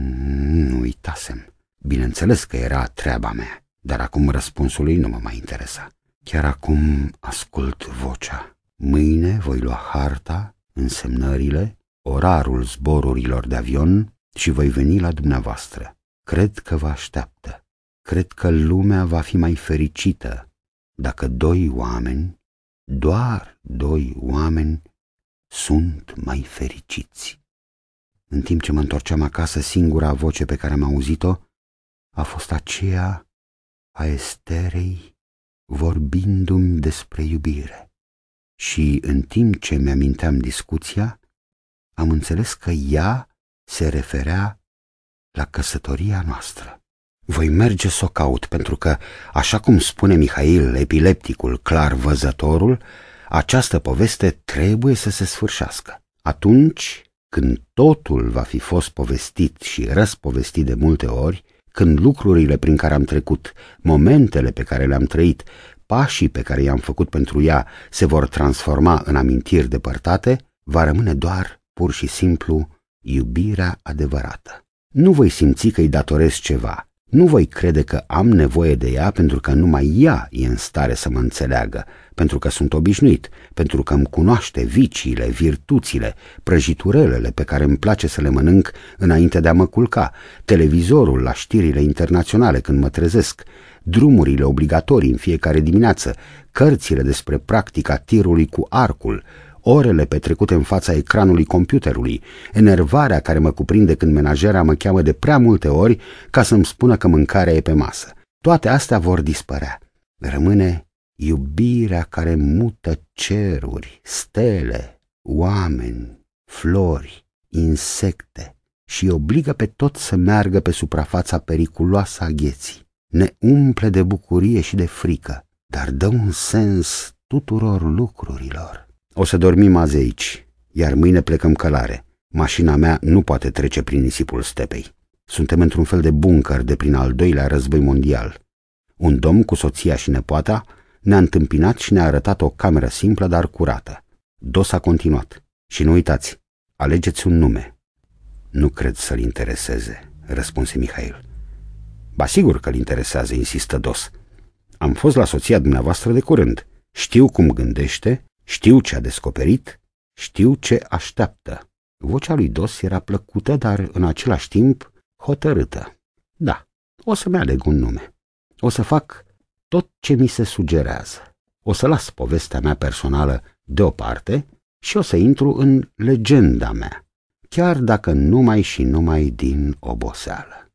Nu uitasem. Bineînțeles că era treaba mea, dar acum răspunsul ei nu mă mai interesa. Chiar acum ascult vocea. Mâine voi lua harta, însemnările, orarul zborurilor de avion și voi veni la dumneavoastră. Cred că vă așteaptă. Cred că lumea va fi mai fericită dacă doi oameni, doar doi oameni, sunt mai fericiți. În timp ce mă întorceam acasă, singura voce pe care am auzit-o a fost aceea a Esterei vorbindu-mi despre iubire. Și în timp ce mi-aminteam discuția, am înțeles că ea se referea la căsătoria noastră. Voi merge să o caut, pentru că, așa cum spune Mihail, epilepticul, clar văzătorul, această poveste trebuie să se sfârșească. Atunci când totul va fi fost povestit și răspovestit de multe ori, când lucrurile prin care am trecut, momentele pe care le-am trăit, pașii pe care i-am făcut pentru ea se vor transforma în amintiri depărtate, va rămâne doar, pur și simplu, iubirea adevărată. Nu voi simți că îi datorez ceva. Nu voi crede că am nevoie de ea pentru că numai ea e în stare să mă înțeleagă, pentru că sunt obișnuit, pentru că îmi cunoaște viciile, virtuțile, prăjiturelele pe care îmi place să le mănânc înainte de a mă culca, televizorul la știrile internaționale când mă trezesc, drumurile obligatorii în fiecare dimineață, cărțile despre practica tirului cu arcul, orele petrecute în fața ecranului computerului, enervarea care mă cuprinde când menajera mă cheamă de prea multe ori ca să-mi spună că mâncarea e pe masă. Toate astea vor dispărea. Rămâne iubirea care mută ceruri, stele, oameni, flori, insecte și obligă pe toți să meargă pe suprafața periculoasă a gheții. Ne umple de bucurie și de frică, dar dă un sens tuturor lucrurilor. O să dormim azi aici, iar mâine plecăm călare. Mașina mea nu poate trece prin nisipul stepei. Suntem într-un fel de bunker de prin al doilea război mondial. Un domn cu soția și nepoata ne-a întâmpinat și ne-a arătat o cameră simplă, dar curată. Dos a continuat. Și nu uitați, alegeți un nume. Nu cred să-l intereseze, răspunse Mihail. Ba sigur că-l interesează, insistă Dos. Am fost la soția dumneavoastră de curând. Știu cum gândește, știu ce a descoperit, știu ce așteaptă. Vocea lui Dos era plăcută, dar în același timp hotărâtă. Da, o să-mi aleg un nume. O să fac tot ce mi se sugerează. O să las povestea mea personală deoparte și o să intru în legenda mea, chiar dacă numai și numai din oboseală.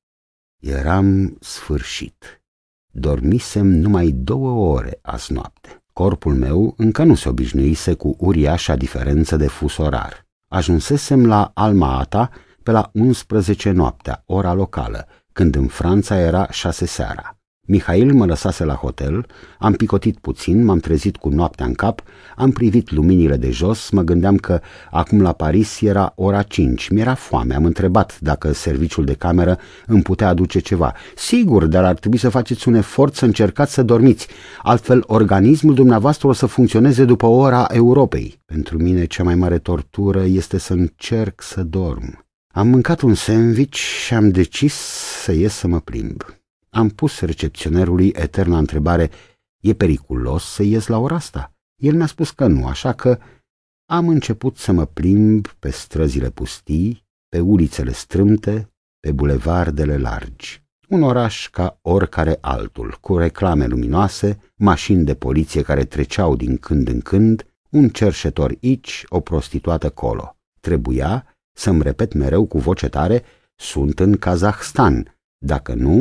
Eram sfârșit. Dormisem numai 2 ore azi noapte. Corpul meu încă nu se obișnuise cu uriașa diferență de fus orar. Ajunsesem la Alma Ata pe la 11 noaptea, ora locală, când în Franța era 6 seara. Mihail mă lăsase la hotel, am picotit puțin, m-am trezit cu noaptea în cap, am privit luminile de jos, mă gândeam că acum la Paris era ora 5, mi-era foame, am întrebat dacă serviciul de cameră îmi putea aduce ceva. Sigur, dar ar trebui să faceți un efort să încercați să dormiți, altfel organismul dumneavoastră o să funcționeze după ora Europei. Pentru mine cea mai mare tortură este să încerc să dorm. Am mâncat un sandwich și am decis să ies să mă plimb. Am pus recepționerului eterna întrebare, e periculos să ies la ora asta? El mi-a spus că nu, așa că am început să mă plimb pe străzile pustii, pe ulițele strâmte, pe bulevardele largi. Un oraș ca oricare altul, cu reclame luminoase, mașini de poliție care treceau din când în când, un cerșetor aici, o prostituată colo. Trebuia să-mi repet mereu cu voce tare, sunt în Kazahstan, dacă nu,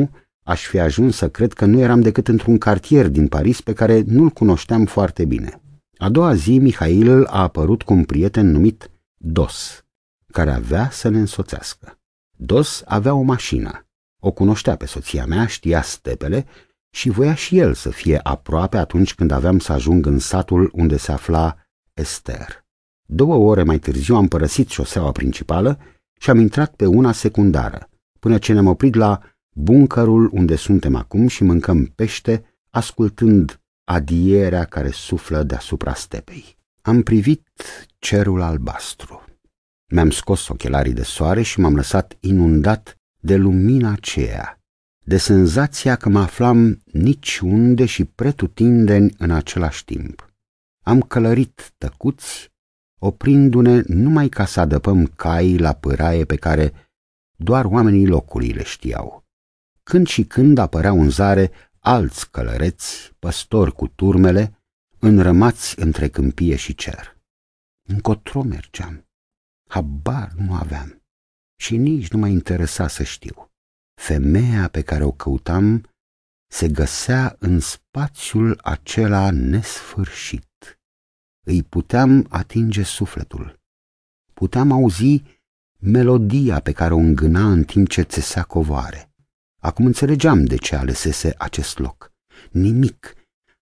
aș fi ajuns să cred că nu eram decât într-un cartier din Paris pe care nu-l cunoșteam foarte bine. A doua zi, Mihail a apărut cu un prieten numit Dos, care avea să ne însoțească. Dos avea o mașină, o cunoștea pe soția mea, știa stepele și voia și el să fie aproape atunci când aveam să ajung în satul unde se afla Esther. 2 ore mai târziu am părăsit șoseaua principală și am intrat pe una secundară, până ce ne-am oprit la buncărul unde suntem acum și mâncăm pește, ascultând adierea care suflă deasupra stepei. Am privit cerul albastru. Mi-am scos ochelarii de soare și m-am lăsat inundat de lumina aceea, de senzația că mă aflam niciunde și pretutindeni în același timp. Am călărit tăcuți, oprindu-ne numai ca să adăpăm cai la pâraie pe care doar oamenii locului le știau. Când și când apăreau în zare alți călăreți, păstori cu turmele, înrămați între câmpie și cer. Încotro mergeam? Habar nu aveam și nici nu mă interesa să știu. Femeia pe care o căutam se găsea în spațiul acela nesfârșit. Îi puteam atinge sufletul. Puteam auzi melodia pe care o îngâna în timp ce țesea covoare. Acum înțelegeam de ce alesese acest loc. Nimic,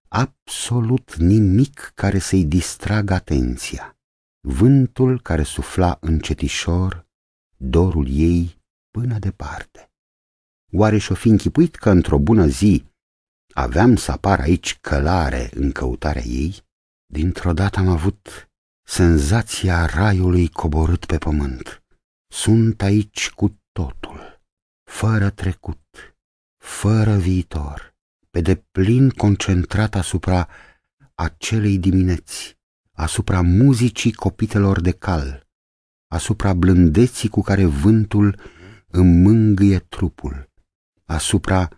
absolut nimic care să-i distragă atenția. Vântul care sufla încetișor dorul ei până departe. Oare și-o fi închipuit că într-o bună zi aveam să apar aici călare în căutarea ei? Dintr-o dată am avut senzația raiului coborât pe pământ. Sunt aici cu totul, fără trecut, fără viitor, pe deplin concentrat asupra acelei dimineți, asupra muzicii copitelor de cal, asupra blândeții cu care vântul îmi mângâie trupul, asupra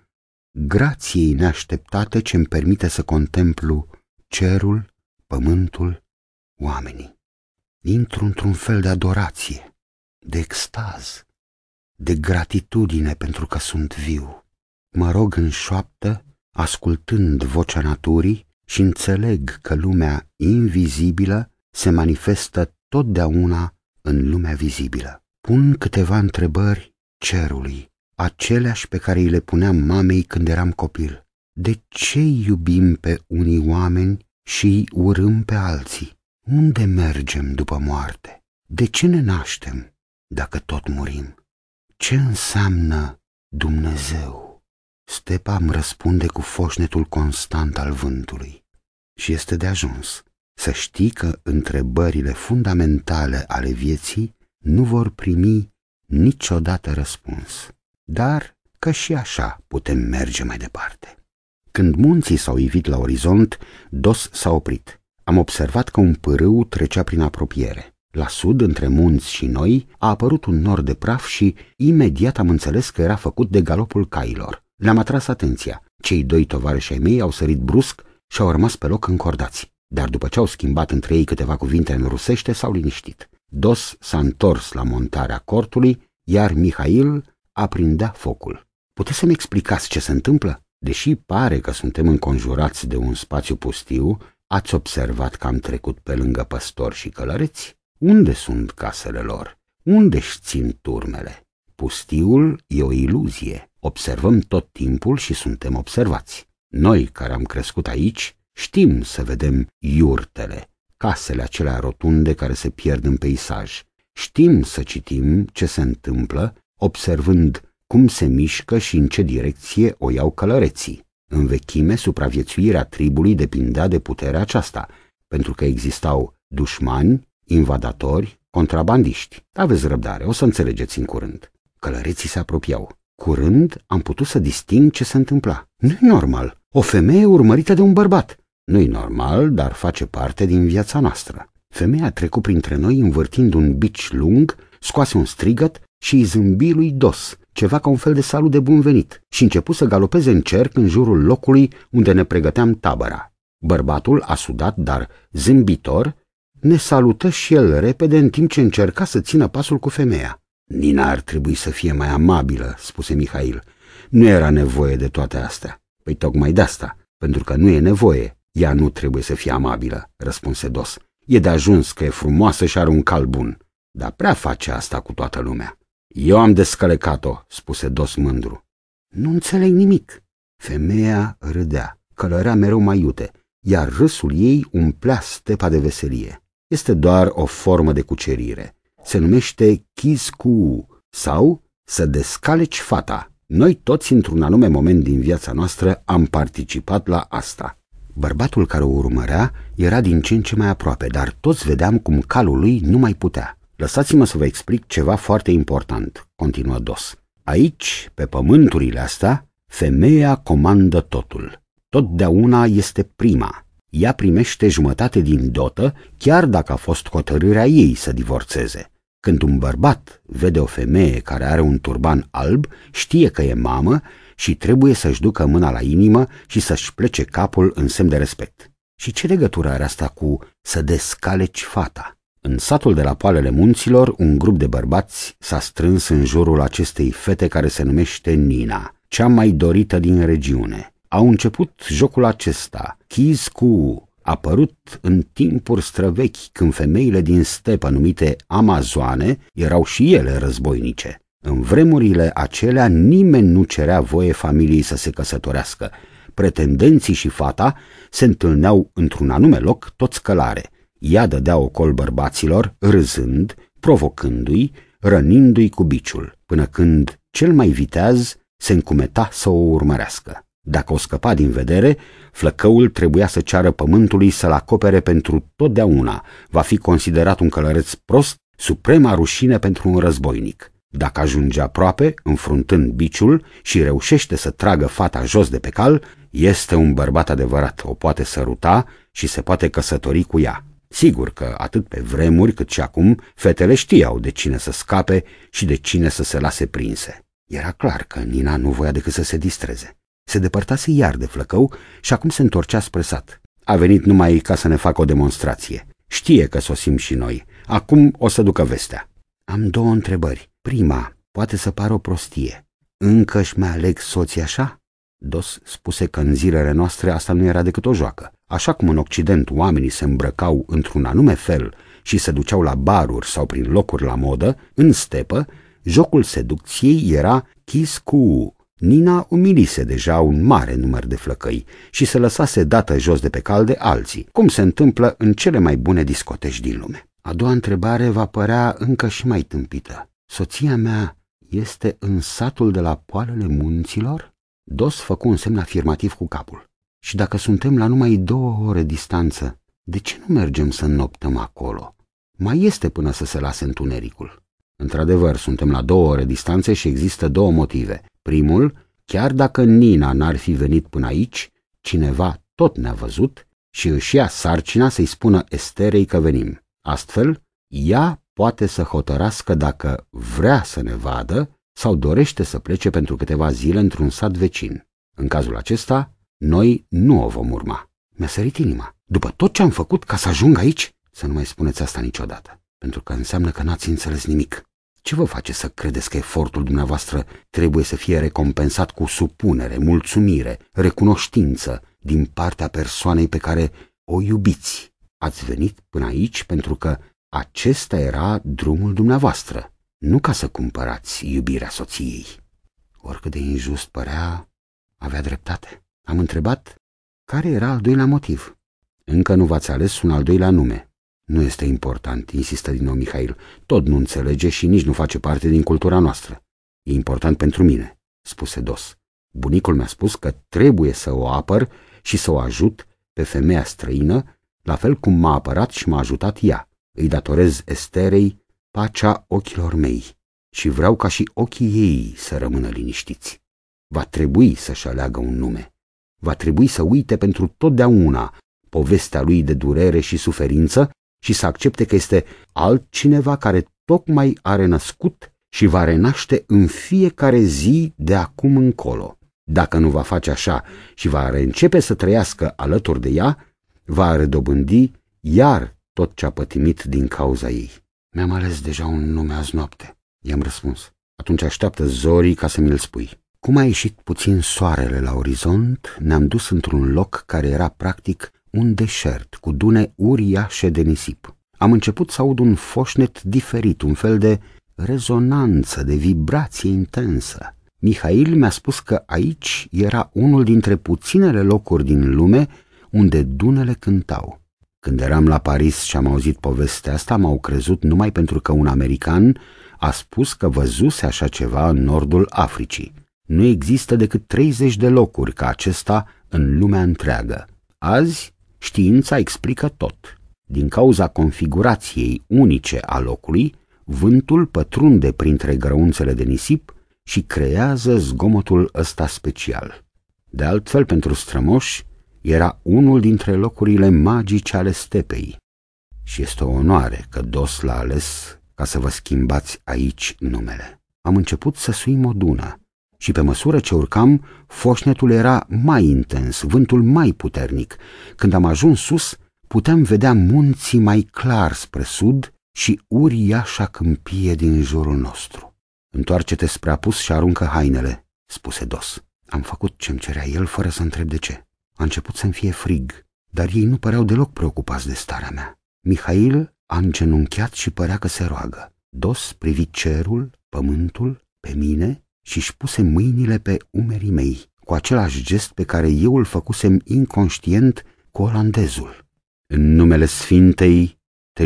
grației neașteptate ce îmi permite să contemplu cerul, pământul, oamenii. Intru într-un fel de adorație, de extaz, de gratitudine pentru că sunt viu. Mă rog în șoaptă, ascultând vocea naturii și înțeleg că lumea invizibilă se manifestă totdeauna în lumea vizibilă. Pun câteva întrebări cerului, aceleași pe care îi le puneam mamei când eram copil. De ce iubim pe unii oameni și îi urâm pe alții? Unde mergem după moarte? De ce ne naștem dacă tot murim? Ce înseamnă Dumnezeu? Stepa îmi răspunde cu foșnetul constant al vântului. Și este de ajuns să știi că întrebările fundamentale ale vieții nu vor primi niciodată răspuns, dar că și așa putem merge mai departe. Când munții s-au ivit la orizont, Dos s-a oprit. Am observat că un pârâu trecea prin apropiere. La sud, între munți și noi, a apărut un nor de praf și imediat am înțeles că era făcut de galopul cailor. Le-am atras atenția. Cei 2 tovarăși ai mei au sărit brusc și au rămas pe loc încordați. Dar după ce au schimbat între ei câteva cuvinte în rusește, s-au liniștit. Dos s-a întors la montarea cortului, iar Mihail aprindea focul. Puteți să-mi explicați ce se întâmplă? Deși pare că suntem înconjurați de un spațiu pustiu, ați observat că am trecut pe lângă păstori și călăreți? Unde sunt casele lor? Unde-și țin turmele? Pustiul e o iluzie. Observăm tot timpul și suntem observați. Noi, care am crescut aici, știm să vedem iurtele, casele acelea rotunde care se pierd în peisaj. Știm să citim ce se întâmplă, observând cum se mișcă și în ce direcție o iau călăreții. În vechime, supraviețuirea tribului depindea de puterea aceasta, pentru că existau dușmani, invadatori, contrabandiști. Aveți răbdare, o să înțelegeți în curând. Călăreții se apropiau. Curând am putut să disting ce se întâmpla. Nu-i normal. O femeie urmărită de un bărbat. Nu-i normal, dar face parte din viața noastră. Femeia a trecut printre noi învârtind un bici lung, scoase un strigăt și îi zâmbi lui Dos, ceva ca un fel de salut de bun venit, și început să galopeze în cerc în jurul locului unde ne pregăteam tabăra. Bărbatul, asudat, dar zâmbitor, ne salută și el repede în timp ce încerca să țină pasul cu femeia. Nina ar trebui să fie mai amabilă, spuse Mihail. nu era nevoie de toate astea. Păi tocmai de asta, pentru că nu e nevoie, ea nu trebuie să fie amabilă, răspunse Dos. E de ajuns că e frumoasă și are un cal bun, dar prea face asta cu toată lumea. Eu am descălecat-o, spuse Dos mândru. Nu înțeleg nimic. Femeia râdea, călărea mereu mai iute, iar râsul ei umplea stepa de veselie. Este doar o formă de cucerire. Se numește kisku sau să descaleci fata. Noi toți, într-un anume moment din viața noastră, am participat la asta. Bărbatul care o urmărea era din ce în ce mai aproape, dar toți vedeam cum calul lui nu mai putea. Lăsați-mă să vă explic ceva foarte important, continuă Dos. Aici, pe pământurile astea, femeia comandă totul. Totdeauna este prima. Ea primește jumătate din dotă, chiar dacă a fost hotărârea ei să divorțeze. Când un bărbat vede o femeie care are un turban alb, știe că e mamă și trebuie să-și ducă mâna la inimă și să-și plece capul în semn de respect. Și ce legătură are asta cu să descaleci fata? În satul de la poalele munților, un grup de bărbați s-a strâns în jurul acestei fete care se numește Nina, cea mai dorită din regiune. Au început jocul acesta, kisku, apărut în timpuri străvechi, când femeile din stepă numite amazoane erau și ele războinice. În vremurile acelea nimeni nu cerea voie familiei să se căsătorească. Pretendenții și fata se întâlneau într-un anume loc toți călare. Ea dădea ocol bărbaților, râzând, provocându-i, rănindu-i cu biciul, până când cel mai viteaz se încumeta să o urmărească. Dacă o scăpa din vedere, flăcăul trebuia să ceară pământului să-l acopere pentru totdeauna. Va fi considerat un călăreț prost, suprema rușine pentru un războinic. Dacă ajunge aproape, înfruntând biciul, și reușește să tragă fata jos de pe cal, este un bărbat adevărat, o poate săruta și se poate căsători cu ea. Sigur că atât pe vremuri cât și acum, fetele știau de cine să scape și de cine să se lase prinse. Era clar că Nina nu voia decât să se distreze. Se depărtase iar de flăcău și acum se întorcea spre sat. A venit numai ca să ne facă o demonstrație. Știe că sosim și noi. Acum o să ducă vestea. Am două întrebări. Prima, poate să pară o prostie. Încă-și mai aleg soții așa? Dos spuse că în zilele noastre asta nu era decât o joacă. Așa cum în Occident oamenii se îmbrăcau într-un anume fel și se duceau la baruri sau prin locuri la modă, în stepă, jocul seducției era kisku. Nina umilise deja un mare număr de flăcăi și se lăsase dată jos de pe cal de alții, cum se întâmplă în cele mai bune discoteci din lume. A doua întrebare va părea încă și mai tâmpită. Soția mea este în satul de la poalele munților? Dos făcu un semn afirmativ cu capul. Și dacă suntem la numai 2 ore distanță, de ce nu mergem să înnoptăm acolo? Mai este până să se lase întunericul. Într-adevăr, suntem la 2 ore distanță și există 2 motive. Primul, chiar dacă Nina n-ar fi venit până aici, cineva tot ne-a văzut și își ia sarcina să-i spună Esterei că venim. Astfel, ea poate să hotărască dacă vrea să ne vadă sau dorește să plece pentru câteva zile într-un sat vecin. În cazul acesta, noi nu o vom urma. Mi-a sărit inima. După tot ce am făcut ca să ajung aici, să nu mai spuneți asta niciodată, pentru că înseamnă că n-ați înțeles nimic. Ce vă face să credeți că efortul dumneavoastră trebuie să fie recompensat cu supunere, mulțumire, recunoștință din partea persoanei pe care o iubiți? Ați venit până aici pentru că acesta era drumul dumneavoastră, nu ca să cumpărați iubirea soției. Oricât de injust părea, avea dreptate. Am întrebat care era al doilea motiv. Încă nu v-ați ales un al doilea nume. Nu este important, insistă din nou Mihail. Tot nu înțelege și nici nu face parte din cultura noastră. E important pentru mine, spuse Dos. Bunicul mi-a spus că trebuie să o apăr și să o ajut pe femeia străină, la fel cum m-a apărat și m-a ajutat ea. Îi datorez Esterei pacea ochilor mei și vreau ca și ochii ei să rămână liniștiți. Va trebui să-și aleagă un nume. Va trebui să uite pentru totdeauna povestea lui de durere și suferință și să accepte că este altcineva care tocmai a renăscut și va renaște în fiecare zi de acum încolo. Dacă nu va face așa și va reîncepe să trăiască alături de ea, va redobândi iar tot ce a pătimit din cauza ei. Mi-am ales deja un nume azi noapte, i-am răspuns. Atunci așteaptă zorii ca să mi-l spui. Cum a ieșit puțin soarele la orizont, ne-am dus într-un loc care era practic un deșert cu dune uriașe de nisip. Am început să aud un foșnet diferit, un fel de rezonanță, de vibrație intensă. Mihail mi-a spus că aici era unul dintre puținele locuri din lume unde dunele cântau. Când eram la Paris și am auzit povestea asta, m-au crezut numai pentru că un american a spus că văzuse așa ceva în nordul Africii. Nu există decât 30 de locuri ca acesta în lumea întreagă. Azi, știința explică tot. Din cauza configurației unice a locului, vântul pătrunde printre grăunțele de nisip și creează zgomotul ăsta special. De altfel, pentru strămoși, era unul dintre locurile magice ale stepei. Și este o onoare că Dos l-a ales ca să vă schimbați aici numele. Am început să suim o dună și pe măsură ce urcam, foșnetul era mai intens, vântul mai puternic. Când am ajuns sus, puteam vedea munții mai clar spre sud și uriașa câmpie din jurul nostru. Întoarce-te spre apus și aruncă hainele, spuse Dos. Am făcut ce-mi cerea el fără să întreb de ce. A început să-mi fie frig, dar ei nu păreau deloc preocupați de starea mea. Mihail a îngenunchiat și părea că se roagă. Dos privi cerul, pământul, pe mine și-și puse mâinile pe umerii mei, cu același gest pe care eu îl făcusem inconștient cu olandezul. În numele Sfintei te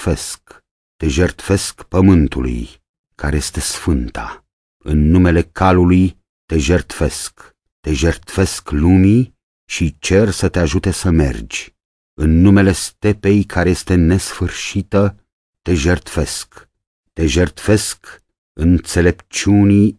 jertfesc pământului, care este sfânta. În numele calului te jertfesc lumii și cer să te ajute să mergi. În numele stepei care este nesfârșită te jertfesc înțelepciunii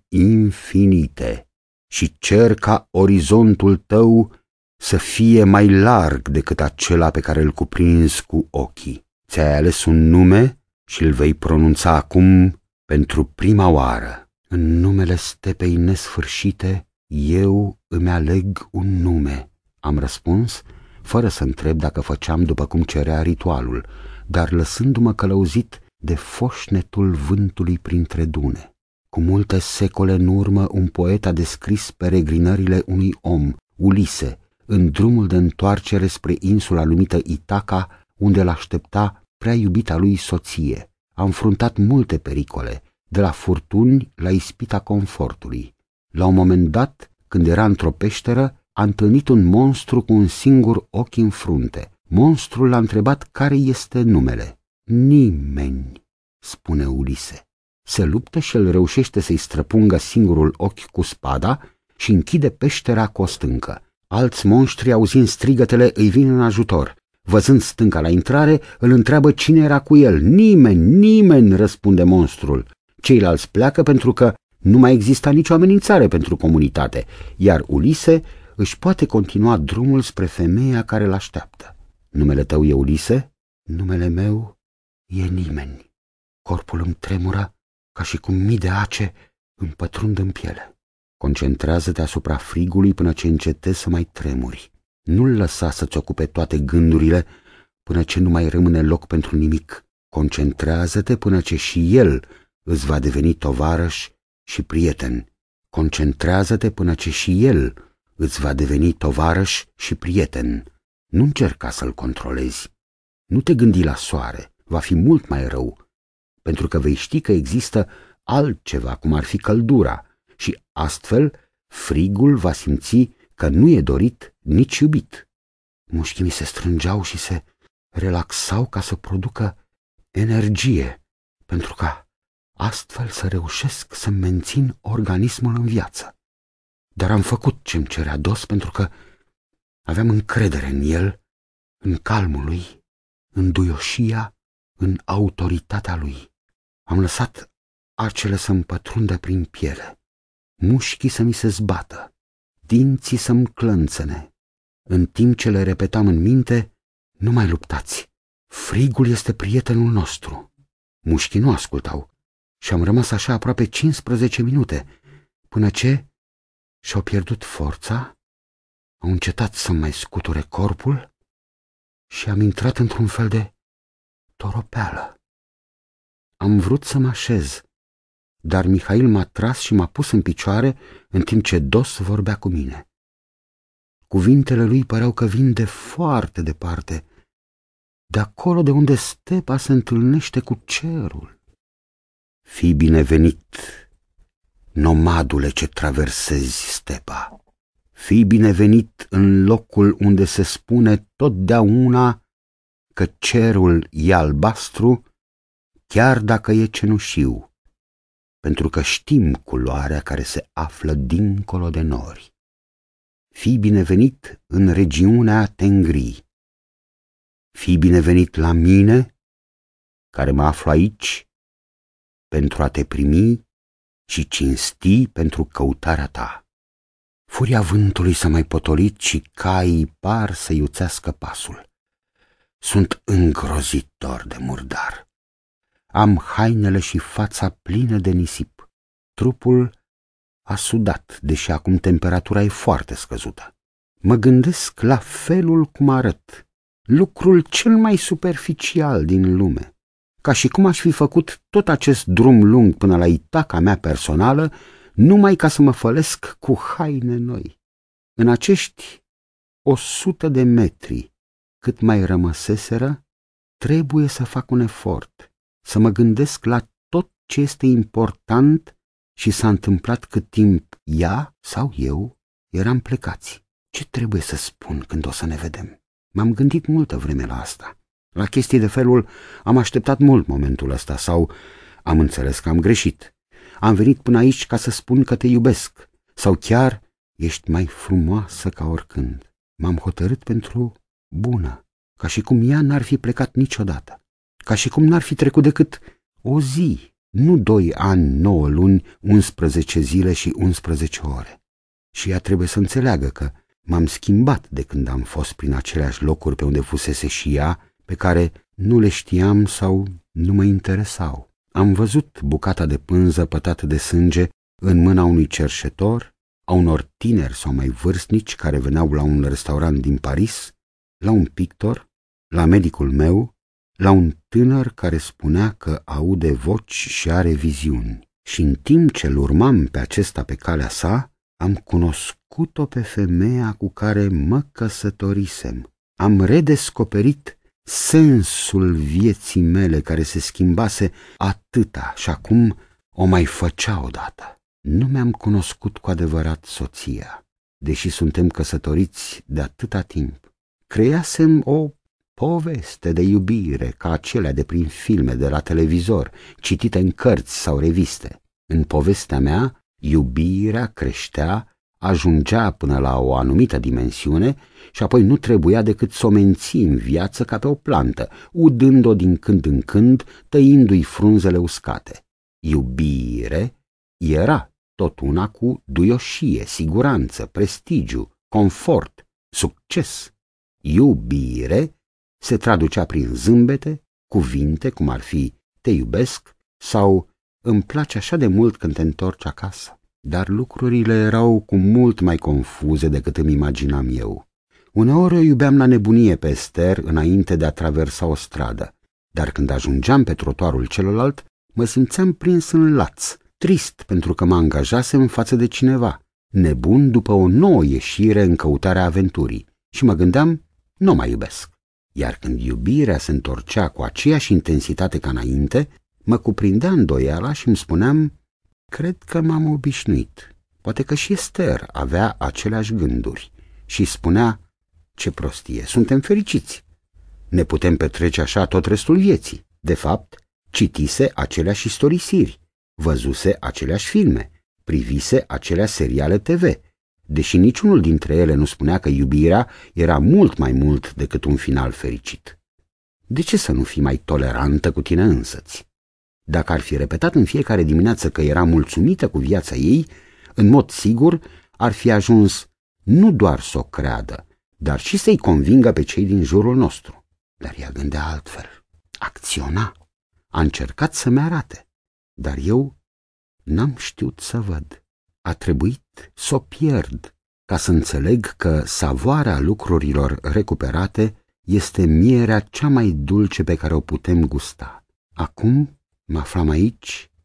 infinite și cer ca orizontul tău să fie mai larg decât acela pe care îl cuprinzi cu ochii. Ți-ai ales un nume și îl vei pronunța acum pentru prima oară. În numele stepei nesfârșite, eu îmi aleg un nume, am răspuns, fără să întreb dacă făceam după cum cerea ritualul, dar lăsându-mă călăuzit de foșnetul vântului printre dune. Cu multe secole în urmă, un poet a descris peregrinările unui om, Ulise, în drumul de întoarcere spre insula numită Itaca, unde l-aștepta prea iubita lui soție. A înfruntat multe pericole, de la furtuni la ispita confortului. La un moment dat, când era într-o peșteră, a întâlnit un monstru cu un singur ochi în frunte. Monstrul l-a întrebat care este numele. Nimeni, spune Ulise. Se luptă și el reușește să-i străpungă singurul ochi cu spada și închide peștera cu o stâncă. Alți monștri, auzind strigătele, îi vin în ajutor. Văzând stânca la intrare, îl întreabă cine era cu el. Nimeni, răspunde monstrul. Ceilalți pleacă pentru că nu mai exista nicio amenințare pentru comunitate, iar Ulise își poate continua drumul spre femeia care l-așteaptă. Numele tău e Ulise? Numele meu e nimeni. Corpul îmi tremură ca și cum mii de ace îmi pătrund în piele. Concentrează-te asupra frigului până ce încetezi să mai tremuri. Nu-l lăsa să-ți ocupe toate gândurile până ce nu mai rămâne loc pentru nimic. Concentrează-te până ce și el îți va deveni tovarăș și prieten. Concentrează-te până ce și el îți va deveni tovarăș și prieten. Nu încerca să-l controlezi. Nu te gândi la soare, va fi mult mai rău, pentru că vei ști că există altceva, cum ar fi căldura, și astfel frigul va simți că nu e dorit nici iubit. Mușchii mi se strângeau și se relaxau ca să producă energie, pentru ca astfel să reușesc să mențin organismul în viață. Dar am făcut ce-mi cerea Dos pentru că aveam încredere în el, în calmul lui, în duioșia, în autoritatea lui. Am lăsat arcele să-mi pătrundă prin piele, mușchii să mi se zbată, dinții să-mi clănțăne. În timp ce le repetam în minte, nu mai luptați, frigul este prietenul nostru. Mușchii nu ascultau și am rămas așa aproape 15 minute, până ce și-au pierdut forța, au încetat să mai scuture corpul și am intrat într-un fel de toropeală. Am vrut să mă așez, dar Mihail m-a tras și m-a pus în picioare în timp ce Dos vorbea cu mine. Cuvintele lui păreau că vin de foarte departe, de acolo de unde stepa se întâlnește cu cerul. Fii binevenit, nomadule ce traversezi stepa. Fii binevenit în locul unde se spune totdeauna că cerul e albastru, chiar dacă e cenușiu, pentru că știm culoarea care se află dincolo de nori. Fii binevenit în regiunea Tengri. Fii binevenit la mine, care mă aflu aici, pentru a te primi și cinsti pentru căutarea ta. Furia vântului s-a mai potolit și caii par să iuțească pasul. Sunt îngrozitor de murdar. Am hainele și fața plină de nisip. Trupul a sudat, deși acum temperatura e foarte scăzută. Mă gândesc la felul cum arăt, lucrul cel mai superficial din lume, ca și cum aș fi făcut tot acest drum lung până la itaca mea personală, numai ca să mă fălesc cu haine noi. În acești 100 de metri cât mai rămăseseră, trebuie să fac un efort, să mă gândesc la tot ce este important și s-a întâmplat cât timp ea sau eu eram plecați. Ce trebuie să spun când o să ne vedem? M-am gândit multă vreme la asta. La chestii de felul, am așteptat mult momentul ăsta sau am înțeles că am greșit. Am venit până aici ca să spun că te iubesc sau chiar ești mai frumoasă ca oricând. M-am hotărât pentru bună, ca și cum ea n-ar fi plecat niciodată, ca și cum n-ar fi trecut decât o zi, nu 2 ani, 9 luni, 11 zile și 11 ore. Și ea trebuie să înțeleagă că m-am schimbat de când am fost prin aceleași locuri pe unde fusese și ea, pe care nu le știam sau nu mă interesau. Am văzut bucata de pânză pătată de sânge în mâna unui cerșetor, a unor tineri sau mai vârstnici care veneau la un restaurant din Paris, la un pictor, la medicul meu, la un tânăr care spunea că aude voci și are viziuni. Și în timp ce îl urmam pe acesta pe calea sa, am cunoscut-o pe femeia cu care mă căsătorisem. Am redescoperit sensul vieții mele care se schimbase atâta și acum o mai făcea odată. Nu mi-am cunoscut cu adevărat soția, deși suntem căsătoriți de atâta timp. Creasem o poveste de iubire ca acelea de prin filme de la televizor, citite în cărți sau reviste. În povestea mea, iubirea creștea, ajungea până la o anumită dimensiune și apoi nu trebuia decât să o menții în viață ca pe o plantă, udând-o din când în când, tăindu-i frunzele uscate. Iubire era tot una cu duioșie, siguranță, prestigiu, confort, succes. Iubire se traducea prin zâmbete, cuvinte cum ar fi te iubesc sau îmi place așa de mult când te întorci acasă. Dar lucrurile erau cu mult mai confuze decât îmi imaginam eu. Uneori o iubeam la nebunie pe Esther înainte de a traversa o stradă, dar când ajungeam pe trotuarul celălalt, mă simțeam prins în laț, trist pentru că mă angajasem față de cineva, nebun după o nouă ieșire în căutarea aventurii și mă gândeam, nu mai iubesc. Iar când iubirea se întorcea cu aceeași intensitate ca înainte, mă cuprindea îndoiala și îmi spuneam, cred că m-am obișnuit. Poate că și Esther avea aceleași gânduri și spunea, ce prostie, suntem fericiți. Ne putem petrece așa tot restul vieții. De fapt, citise aceleași istorisiri, văzuse aceleași filme, privise aceleași seriale TV, deși niciunul dintre ele nu spunea că iubirea era mult mai mult decât un final fericit. De ce să nu fii mai tolerantă cu tine însăți? Dacă ar fi repetat în fiecare dimineață că era mulțumită cu viața ei, în mod sigur ar fi ajuns nu doar să o creadă, dar și să-i convingă pe cei din jurul nostru. Dar ea gândea altfel, acționa, a încercat să-mi arate, dar eu n-am știut să văd. A trebuit să o pierd ca să înțeleg că savoarea lucrurilor recuperate este mierea cea mai dulce pe care o putem gusta. Acum mă aflam aici,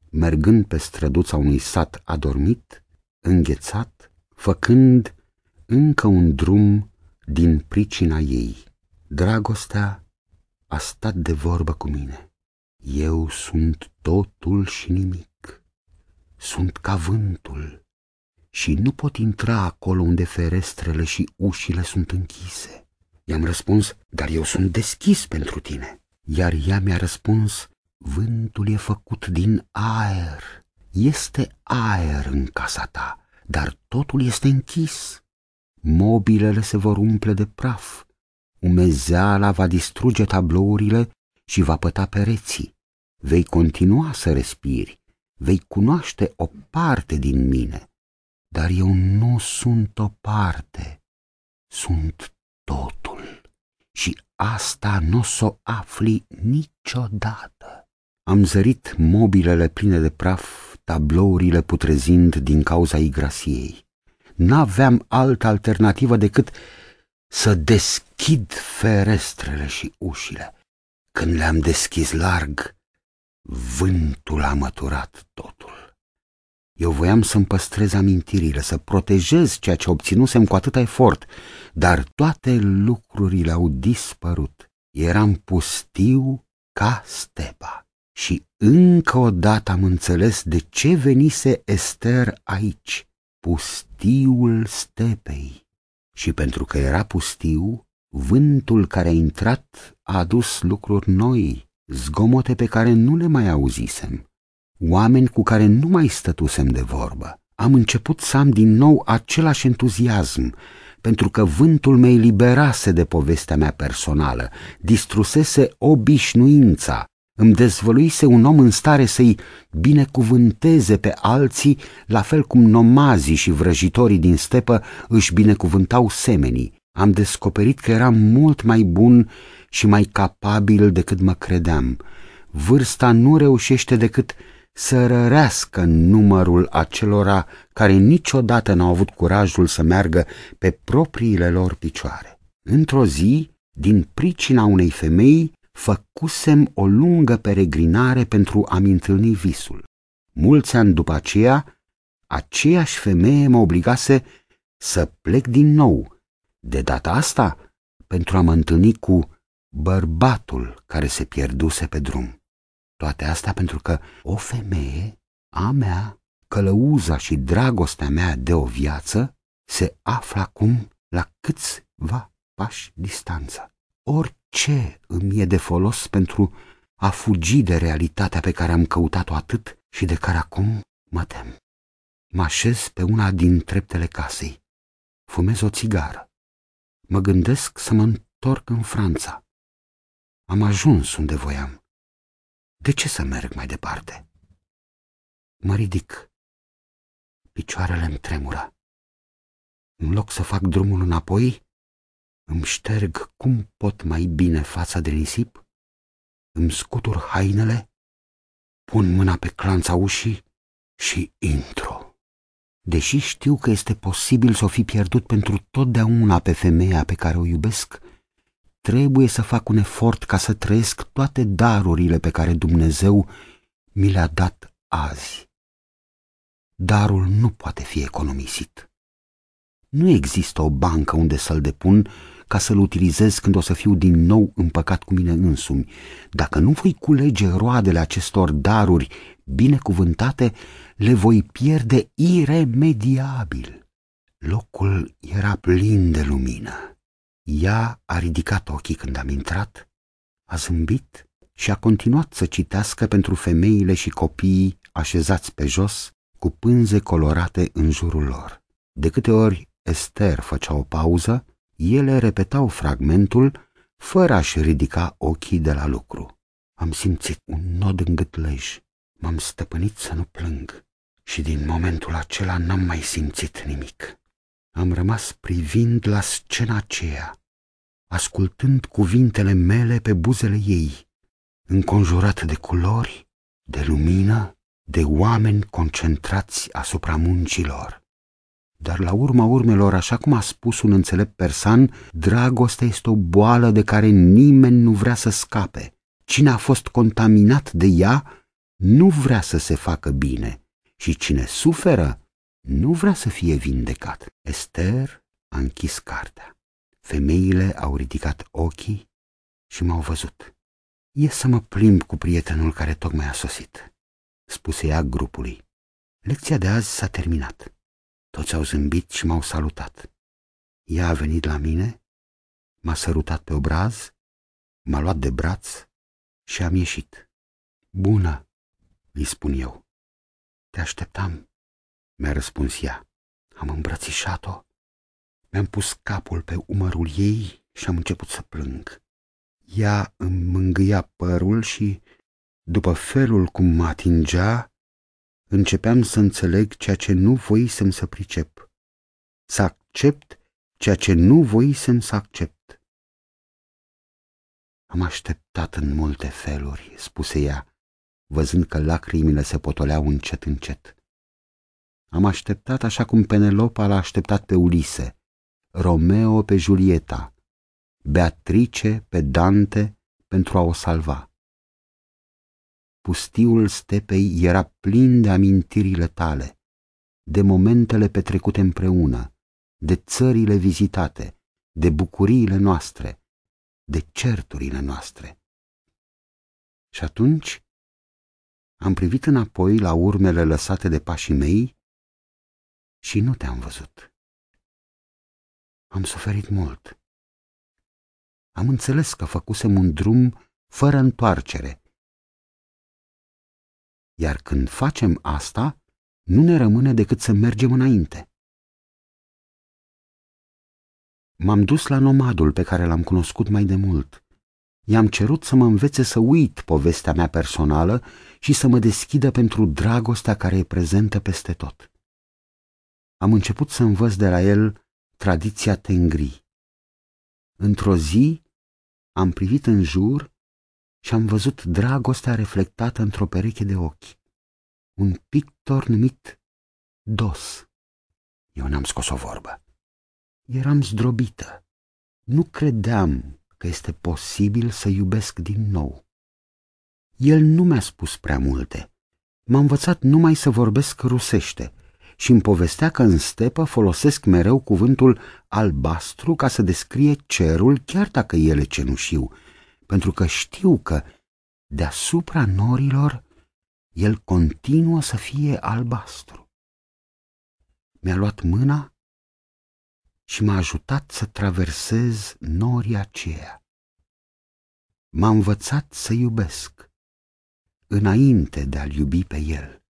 mergând pe străduța unui sat adormit, înghețat, făcând încă un drum din pricina ei. Dragostea a stat de vorbă cu mine. Eu sunt totul și nimic. Sunt ca vântul și nu pot intra acolo unde ferestrele și ușile sunt închise. I-am răspuns, dar eu sunt deschis pentru tine. Iar ea mi-a răspuns, vântul e făcut din aer. Este aer în casa ta, dar totul este închis. Mobilele se vor umple de praf. Umezeala va distruge tablourile și va păta pereții. Vei continua să respiri, vei cunoaște o parte din mine, dar eu nu sunt o parte, sunt totul și asta nu o să o afli niciodată. Am zărit mobilele pline de praf, tablourile putrezind din cauza igrasiei. N-aveam altă alternativă decât să deschid ferestrele și ușile. Când le-am deschis larg, vântul a măturat totul. Eu voiam să-mi păstrez amintirile, să protejez ceea ce obținusem cu atâta efort, dar toate lucrurile au dispărut. Eram pustiu ca stepa. Și încă o dată am înțeles de ce venise Ester aici, pustiul stepei. Și pentru că era pustiu, vântul care a intrat a adus lucruri noi, zgomote pe care nu le mai auzisem, oameni cu care nu mai stătusem de vorbă. Am început să am din nou același entuziasm, pentru că vântul mă eliberase de povestea mea personală, distrusese obișnuința, îmi dezvăluise un om în stare să-i binecuvânteze pe alții, la fel cum nomazii și vrăjitorii din stepă își binecuvântau semenii. Am descoperit că eram mult mai bun și mai capabil decât mă credeam. Vârsta nu reușește decât să rărească numărul acelora care niciodată n-au avut curajul să meargă pe propriile lor picioare. Într-o zi, din pricina unei femei, făcusem o lungă peregrinare pentru a-mi întâlni visul. Mulți ani după aceea, aceeași femeie mă obligase să plec din nou, de data asta pentru a mă întâlni cu bărbatul care se pierduse pe drum. Toate astea pentru că o femeie, a mea, călăuza și dragostea mea de o viață, se află acum la câțiva pași distanță. Orice îmi e de folos pentru a fugi de realitatea pe care am căutat-o atât și de care acum mă tem. Mă așez pe una din treptele casei, fumez o țigară, mă gândesc să mă întorc în Franța. Am ajuns unde voiam. De ce să merg mai departe? Mă ridic. Picioarele îmi tremură. În loc să fac drumul înapoi, îmi șterg cum pot mai bine fața de nisip, îmi scutur hainele, pun mâna pe clanța ușii și intru. Deși știu că este posibil să o fi pierdut pentru totdeauna pe femeia pe care o iubesc, trebuie să fac un efort ca să trăiesc toate darurile pe care Dumnezeu mi le-a dat azi. Darul nu poate fi economisit. Nu există o bancă unde să-l depun ca să-l utilizez când o să fiu din nou împăcat cu mine însumi. Dacă nu voi culege roadele acestor daruri binecuvântate, le voi pierde iremediabil. Locul era plin de lumină. Ea a ridicat ochii când am intrat, a zâmbit și a continuat să citească pentru femeile și copiii așezați pe jos, cu pânze colorate în jurul lor. De câte ori Ester făcea o pauză, ele repetau fragmentul fără a-și ridica ochii de la lucru. Am simțit un nod în gâtlej, m-am stăpânit să nu plâng și din momentul acela n-am mai simțit nimic. Am rămas privind la scena aceea, ascultând cuvintele mele pe buzele ei, înconjurat de culori, de lumină, de oameni concentrați asupra muncilor. Dar la urma urmelor, așa cum a spus un înțelept persan, dragostea este o boală de care nimeni nu vrea să scape. Cine a fost contaminat de ea nu vrea să se facă bine și cine suferă nu vrea să fie vindecat. Ester a închis cartea. Femeile au ridicat ochii și m-au văzut. "Ies să mă plimb cu prietenul care tocmai a sosit," spuse ea grupului. "Lecția de azi s-a terminat." Toți au zâmbit și m-au salutat. Ea a venit la mine, m-a sărutat pe obraz, m-a luat de braț și am ieșit. "Bună," îi spun eu. "Te așteptam," mi-a răspuns ea. Am îmbrățișat-o, mi-am pus capul pe umărul ei și am început să plâng. Ea îmi mângâia părul și, după felul cum mă atingea, începeam să înțeleg ceea ce nu voisem să pricep, să accept ceea ce nu voisem să accept. "Am așteptat în multe feluri," spuse ea, văzând că lacrimile se potoleau încet, încet. "Am așteptat așa cum Penelopa l-a așteptat pe Ulise, Romeo pe Julieta, Beatrice pe Dante pentru a o salva. Pustiul stepei era plin de amintirile tale, de momentele petrecute împreună, de țările vizitate, de bucuriile noastre, de certurile noastre." Și atunci am privit înapoi la urmele lăsate de pașii mei și nu te-am văzut. Am suferit mult. Am înțeles că făcusem un drum fără întoarcere. Iar când facem asta, nu ne rămâne decât să mergem înainte. M-am dus la nomadul pe care l-am cunoscut mai de mult. I-am cerut să mă învețe să uit povestea mea personală și să mă deschidă pentru dragostea care e prezentă peste tot. Am început să învăț de la el tradiția Tengri. Într-o zi am privit în jur și am văzut dragostea reflectată într-o pereche de ochi. Un pictor numit Dos. Eu n-am scos o vorbă. Eram zdrobită. Nu credeam că este posibil să iubesc din nou. El nu mi-a spus prea multe. M-a învățat numai să vorbesc rusește și îmi povestea că în stepă folosesc mereu cuvântul albastru ca să descrie cerul, chiar dacă el e cenușiu, pentru că știu că deasupra norilor el continuă să fie albastru. Mi-a luat mâna și m-a ajutat să traversez norii aceia. M-a învățat să iubesc înainte de a-l iubi pe el.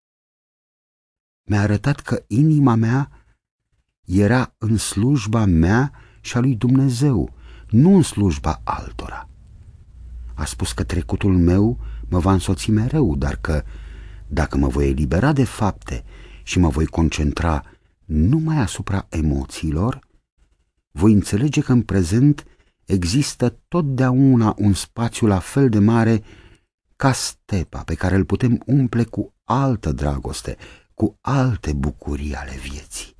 Mi-a arătat că inima mea era în slujba mea și a lui Dumnezeu, nu în slujba altora. A spus că trecutul meu mă va însoți mereu, dar că dacă mă voi elibera de fapte și mă voi concentra numai asupra emoțiilor, voi înțelege că în prezent există totdeauna un spațiu la fel de mare ca stepa pe care îl putem umple cu altă dragoste, cu alte bucurii ale vieții.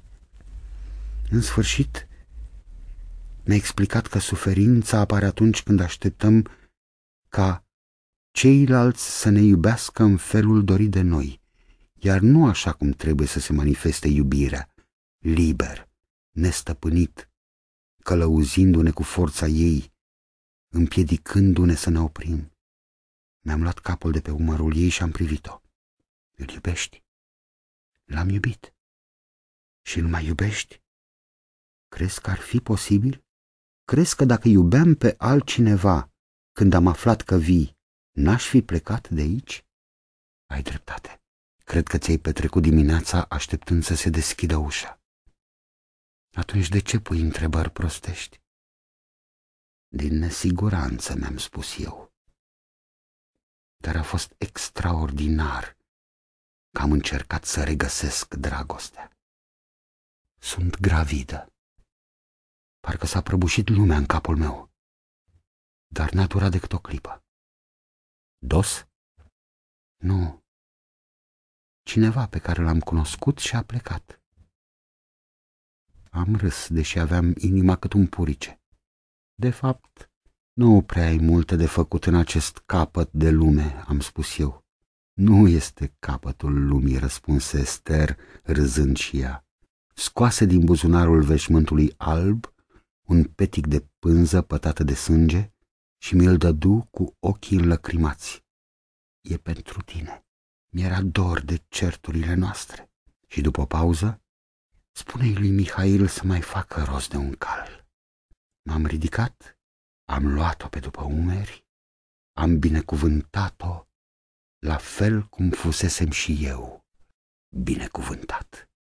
În sfârșit, mi-a explicat că suferința apare atunci când așteptăm ca ceilalți să ne iubească în felul dorit de noi, iar nu așa cum trebuie să se manifeste iubirea, liber, nestăpânit, călăuzindu-ne cu forța ei, împiedicându-ne să ne oprim. Mi-am luat capul de pe umărul ei și am privit-o. Îl iubești? L-am iubit. Și îl mai iubești? Crezi că ar fi posibil? Crezi că dacă iubeam pe altcineva, când am aflat că vii, n-aș fi plecat de aici? Ai dreptate. Cred că ți-ai petrecut dimineața așteptând să se deschidă ușa. Atunci de ce pui întrebări prostești? Din nesiguranță, mi-am spus eu. Dar a fost extraordinar că am încercat să regăsesc dragostea. Sunt gravidă. Parcă s-a prăbușit lumea în capul meu. Dar n-a durat decât o clipă. Dos? Nu. Cineva pe care l-am cunoscut și a plecat. Am râs, deși aveam inima cât un purice. De fapt, nu prea ai multe de făcut în acest capăt de lume, am spus eu. Nu este capătul lumii, răspunse Ester, râzând și ea. Scoase din buzunarul veșmântului alb un petic de pânză pătată de sânge și mi-l dădu cu ochii înlăcrimați. E pentru tine. Mi-era dor de certurile noastre. Și după o pauză, spune-i lui Mihail să mai facă rost de un cal. M-am ridicat, am luat-o pe după umeri, am binecuvântat-o, la fel cum fusesem și eu binecuvântat.